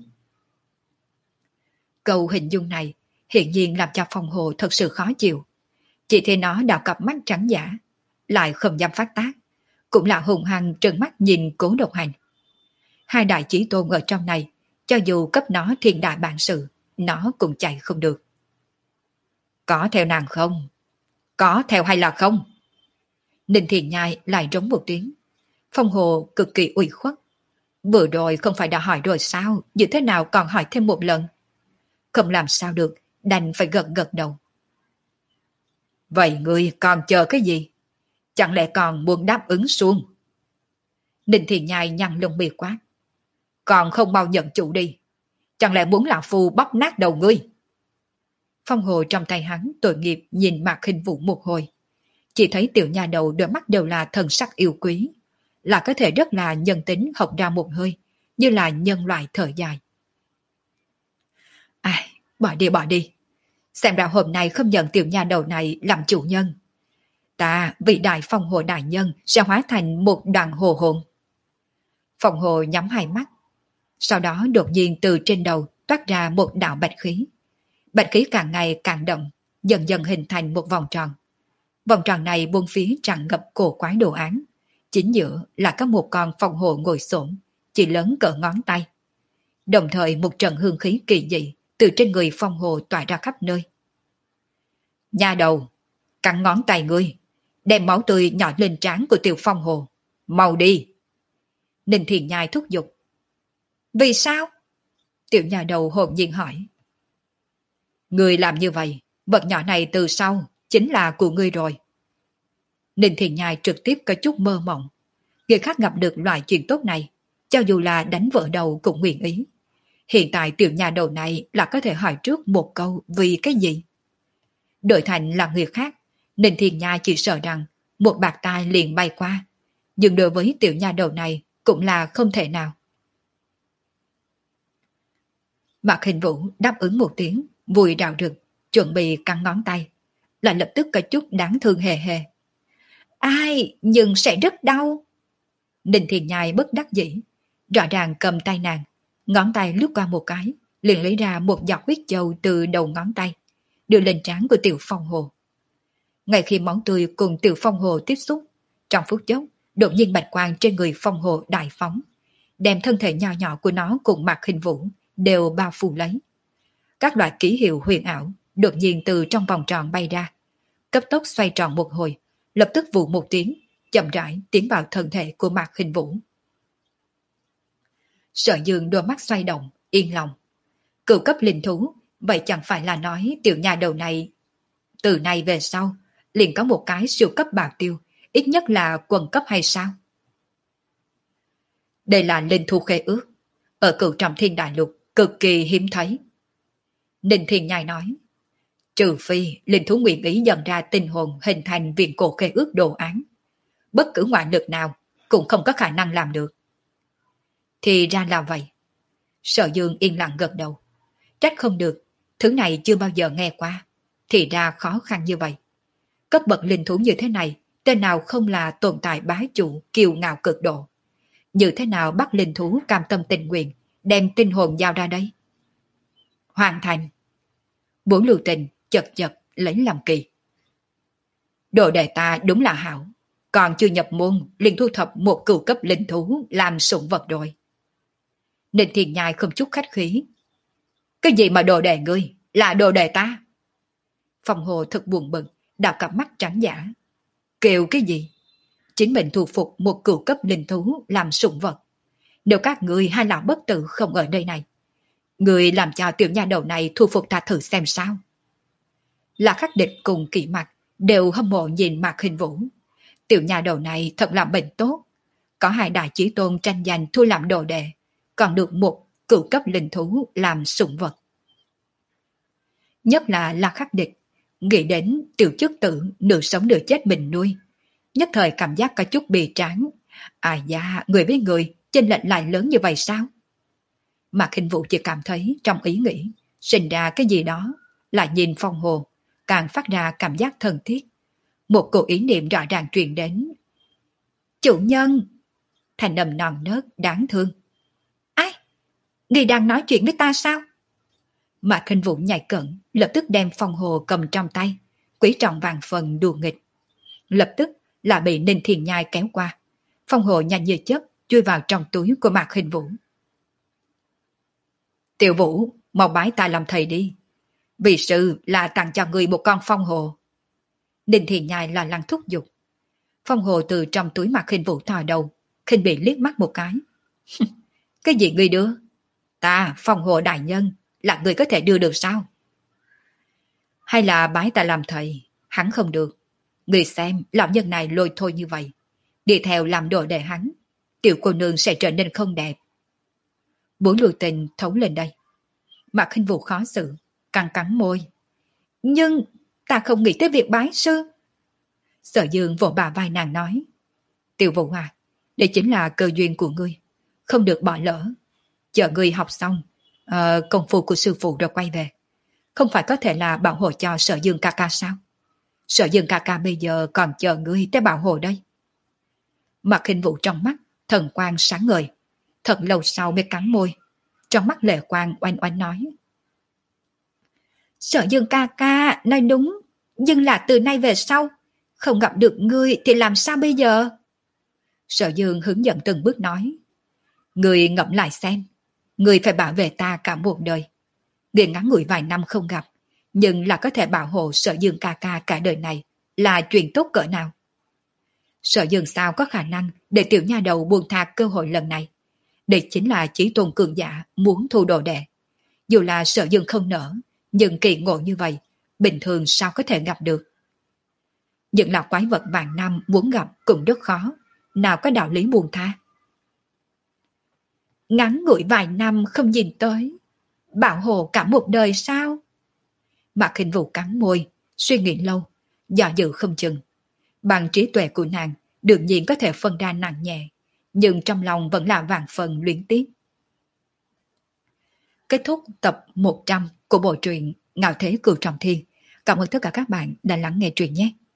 Câu hình dung này hiện nhiên làm cho Phong Hồ thật sự khó chịu. Chỉ thấy nó đào cặp mắt trắng giả, lại không dám phát tác, cũng là hùng hăng trừng mắt nhìn Cố Độc Hành. Hai đại chí tôn ở trong này, cho dù cấp nó thiên đại bản sự, nó cũng chạy không được. Có theo nàng không? Có theo hay là không? Ninh Thiền Nhai lại rống một tiếng. Phong Hồ cực kỳ ủy khuất. Vừa rồi không phải đã hỏi rồi sao, như thế nào còn hỏi thêm một lần? Không làm sao được, đành phải gật gật đầu. Vậy ngươi còn chờ cái gì? Chẳng lẽ còn muốn đáp ứng xuống? Ninh Thiền Nhai nhăn lông mi quát. Còn không mau nhận chủ đi. Chẳng lẽ muốn lão phu bóp nát đầu ngươi? Phong hồ trong tay hắn tội nghiệp nhìn Mạc Khinh Vũ một hồi. Chỉ thấy tiểu nha đầu đôi mắt đều là thần sắc yêu quý, là có thể rất là nhân tính học ra một hơi, như là nhân loại thở dài. Ai, bỏ đi bỏ đi. Xem ra hôm nay không nhận tiểu nha đầu này làm chủ nhân. Ta, vị đại phong hồ đại nhân, sẽ hóa thành một đoàn hồ hồn. Phong hồ nhắm hai mắt. Sau đó đột nhiên từ trên đầu toát ra một đạo bạch khí. Bạch khí càng ngày càng đậm, dần dần hình thành một vòng tròn. Vòng tròn này buông phía tràn ngập cổ quái đồ án. Chính giữa là có một con phong hồ ngồi xổm, chỉ lớn cỡ ngón tay. Đồng thời một trận hương khí kỳ dị từ trên người phong hồ tỏa ra khắp nơi. Nha đầu, cắn ngón tay ngươi, đem máu tươi nhỏ lên trán của tiểu phong hồ. Mau đi! Ninh Thiền Nhai thúc giục. Vì sao? Tiểu nhà đầu hồn nhiên hỏi. Ngươi làm như vậy, vật nhỏ này từ sau chính là của ngươi rồi. Ninh Thiền Nhai trực tiếp có chút mơ mộng. Người khác gặp được loại chuyện tốt này, cho dù là đánh vỡ đầu cũng nguyện ý. Hiện tại tiểu nhà đầu này là có thể hỏi trước một câu vì cái gì? Đổi thành là người khác, Ninh Thiền Nhai chỉ sợ rằng một bạt tai liền bay qua. Nhưng đối với tiểu nhà đầu này cũng là không thể nào. Mạc Hình Vũ đáp ứng một tiếng, vui rào rực, chuẩn bị cắn ngón tay. Lại lập tức có chút đáng thương hề hề. Ai, nhưng sẽ rất đau. Ninh Thiền Nhai bất đắc dĩ, rõ ràng cầm tay nàng, ngón tay lướt qua một cái, liền lấy ra một giọt huyết châu từ đầu ngón tay, đưa lên trán của tiểu phong hồ. Ngay khi máu tươi cùng tiểu phong hồ tiếp xúc, trong phút chốc, đột nhiên bạch quang trên người phong hồ đại phóng, đem thân thể nhỏ nhỏ của nó cùng Mạc Hình Vũ đều bao phủ lấy. Các loại ký hiệu huyền ảo đột nhiên từ trong vòng tròn bay ra, cấp tốc xoay tròn một hồi, lập tức vụ một tiếng, chậm rãi tiến vào thân thể của Mạc Hình Vũ. Sở Dương đôi mắt xoay động, yên lòng. Cựu cấp linh thú, vậy chẳng phải là nói tiểu nhà đầu này từ nay về sau liền có một cái siêu cấp bảo tiêu, ít nhất là quần cấp hay sao? Đây là linh thú khế ước, ở Cửu Trọng Thiên Đại Lục cực kỳ hiếm thấy. Ninh Thiên Nhai nói, trừ phi linh thú nguyện ý dần ra tinh hồn hình thành viện cổ khế ước đồ án, bất cứ ngoại lực nào cũng không có khả năng làm được. Thì ra là vậy. Sở Dương yên lặng gật đầu. Trách không được, thứ này chưa bao giờ nghe qua. Thì ra khó khăn như vậy. Cấp bậc linh thú như thế này, tên nào không là tồn tại bá chủ kiêu ngạo cực độ. Như thế nào bắt linh thú cam tâm tình nguyện, đem tinh hồn giao ra đây? Hoàn thành. Bốn lưu tình chật chật lấy làm kỳ. Đồ đệ ta đúng là hảo. Còn chưa nhập môn, liền thu thập một cửu cấp linh thú làm sủng vật rồi. Ninh Thiên Nhai không chút khách khí. Cái gì mà đồ đệ ngươi, là đồ đệ ta? Phong Hồ thật buồn bực, đào cặp mắt trắng giả. Kêu cái gì? Chính mình thu phục một cửu cấp linh thú làm sủng vật. Nếu các ngươi hai lão bất tử không ở đây này, ngươi làm cho tiểu nha đầu này thu phục ta thử xem sao. Là Khắc Địch cùng Kỷ Mặc đều hâm mộ nhìn Mạc Hình Vũ. Tiểu nha đầu này thật là bệnh tốt. Có hai đại chí tôn tranh giành thu làm đồ đệ, còn được một cửu cấp linh thú làm sủng vật. Nhất là La Khắc Địch, nghĩ đến tiểu chức tử nửa sống nửa chết mình nuôi, nhất thời cảm giác có chút bì tráng. À da, người với người, chênh lệch lại lớn như vậy sao? Mạc Hình Vũ chỉ cảm thấy trong ý nghĩ, sinh ra cái gì đó, lại nhìn Phong Hồ, càng phát ra cảm giác thân thiết. Một cổ ý niệm rõ ràng truyền đến. Chủ nhân! Thành âm non nớt, đáng thương. Ai? Ngươi đang nói chuyện với ta sao? Mạc Hình Vũ nhảy cẩn, lập tức đem Phong Hồ cầm trong tay, quý trọng vàng phần đùa nghịch. Lập tức là bị Ninh Thiền Nhai kéo qua. Phong Hồ nhanh như chớp chui vào trong túi của Mạc Hình Vũ. Tiểu Vũ, mau bái ta làm thầy đi. Vì sư là tặng cho người một con Phong Hồ. Ninh Thiền Nhai là lăng thúc giục. Phong Hồ từ trong túi Mạc Hình Vũ thò đầu, khinh bị liếc mắt một cái. Cái gì ngươi đưa? Ta, Phong Hồ đại nhân, là người có thể đưa được sao? Hay là bái ta làm thầy? Hắn không được. Người xem, lão nhân này lôi thôi như vậy. Đi theo làm đồ đệ hắn, tiểu cô nương sẽ trở nên không đẹp. Bối lưu tình thấu lên đây. Mạc Khinh Vũ khó xử, cắn cắn môi. Nhưng ta không nghĩ tới việc bái sư. Sở Dương vỗ bà vai nàng nói. Tiểu Vũ à, đây chính là cơ duyên của ngươi, không được bỏ lỡ. Chờ ngươi học xong, uh, công phu của sư phụ rồi quay về. Không phải có thể là bảo hộ cho Sở Dương ca ca sao? Sở Dương ca ca bây giờ còn chờ ngươi tới bảo hộ đây. Mạc Khinh Vũ trong mắt, thần quang sáng ngời. Thật lâu sau mới cắn môi. Trong mắt lệ quang oanh oanh nói. Sở Dương ca ca nói đúng, nhưng là từ nay về sau, không gặp được ngươi thì làm sao bây giờ? Sở Dương hướng dẫn từng bước nói. Ngươi ngẫm lại xem, ngươi phải bảo vệ ta cả một đời. Ngươi ngắn ngủi vài năm không gặp, nhưng là có thể bảo hộ Sở Dương ca ca cả đời này, là chuyện tốt cỡ nào? Sở Dương sao có khả năng để tiểu nha đầu buông tha cơ hội lần này? Đây chính là chí tôn cường giả muốn thu đồ đệ. Dù là Sở Dương không nỡ, nhưng kỳ ngộ như vậy, bình thường sao có thể gặp được? Những là quái vật vạn năm muốn gặp cũng rất khó, nào có đạo lý buông tha. Ngắn ngủi vài năm không nhìn tới, bảo hộ cả một đời sao? Mạc Khinh Vũ cắn môi, suy nghĩ lâu, dò dự không chừng. Bằng trí tuệ của nàng, đương nhiên có thể phân ra nặng nhẹ, nhưng trong lòng vẫn là vạn phần luyến tiếc. Kết thúc tập một trăm của bộ truyện Ngạo Thế Cửu Trọng Thiên. Cảm ơn tất cả các bạn đã lắng nghe truyện nhé.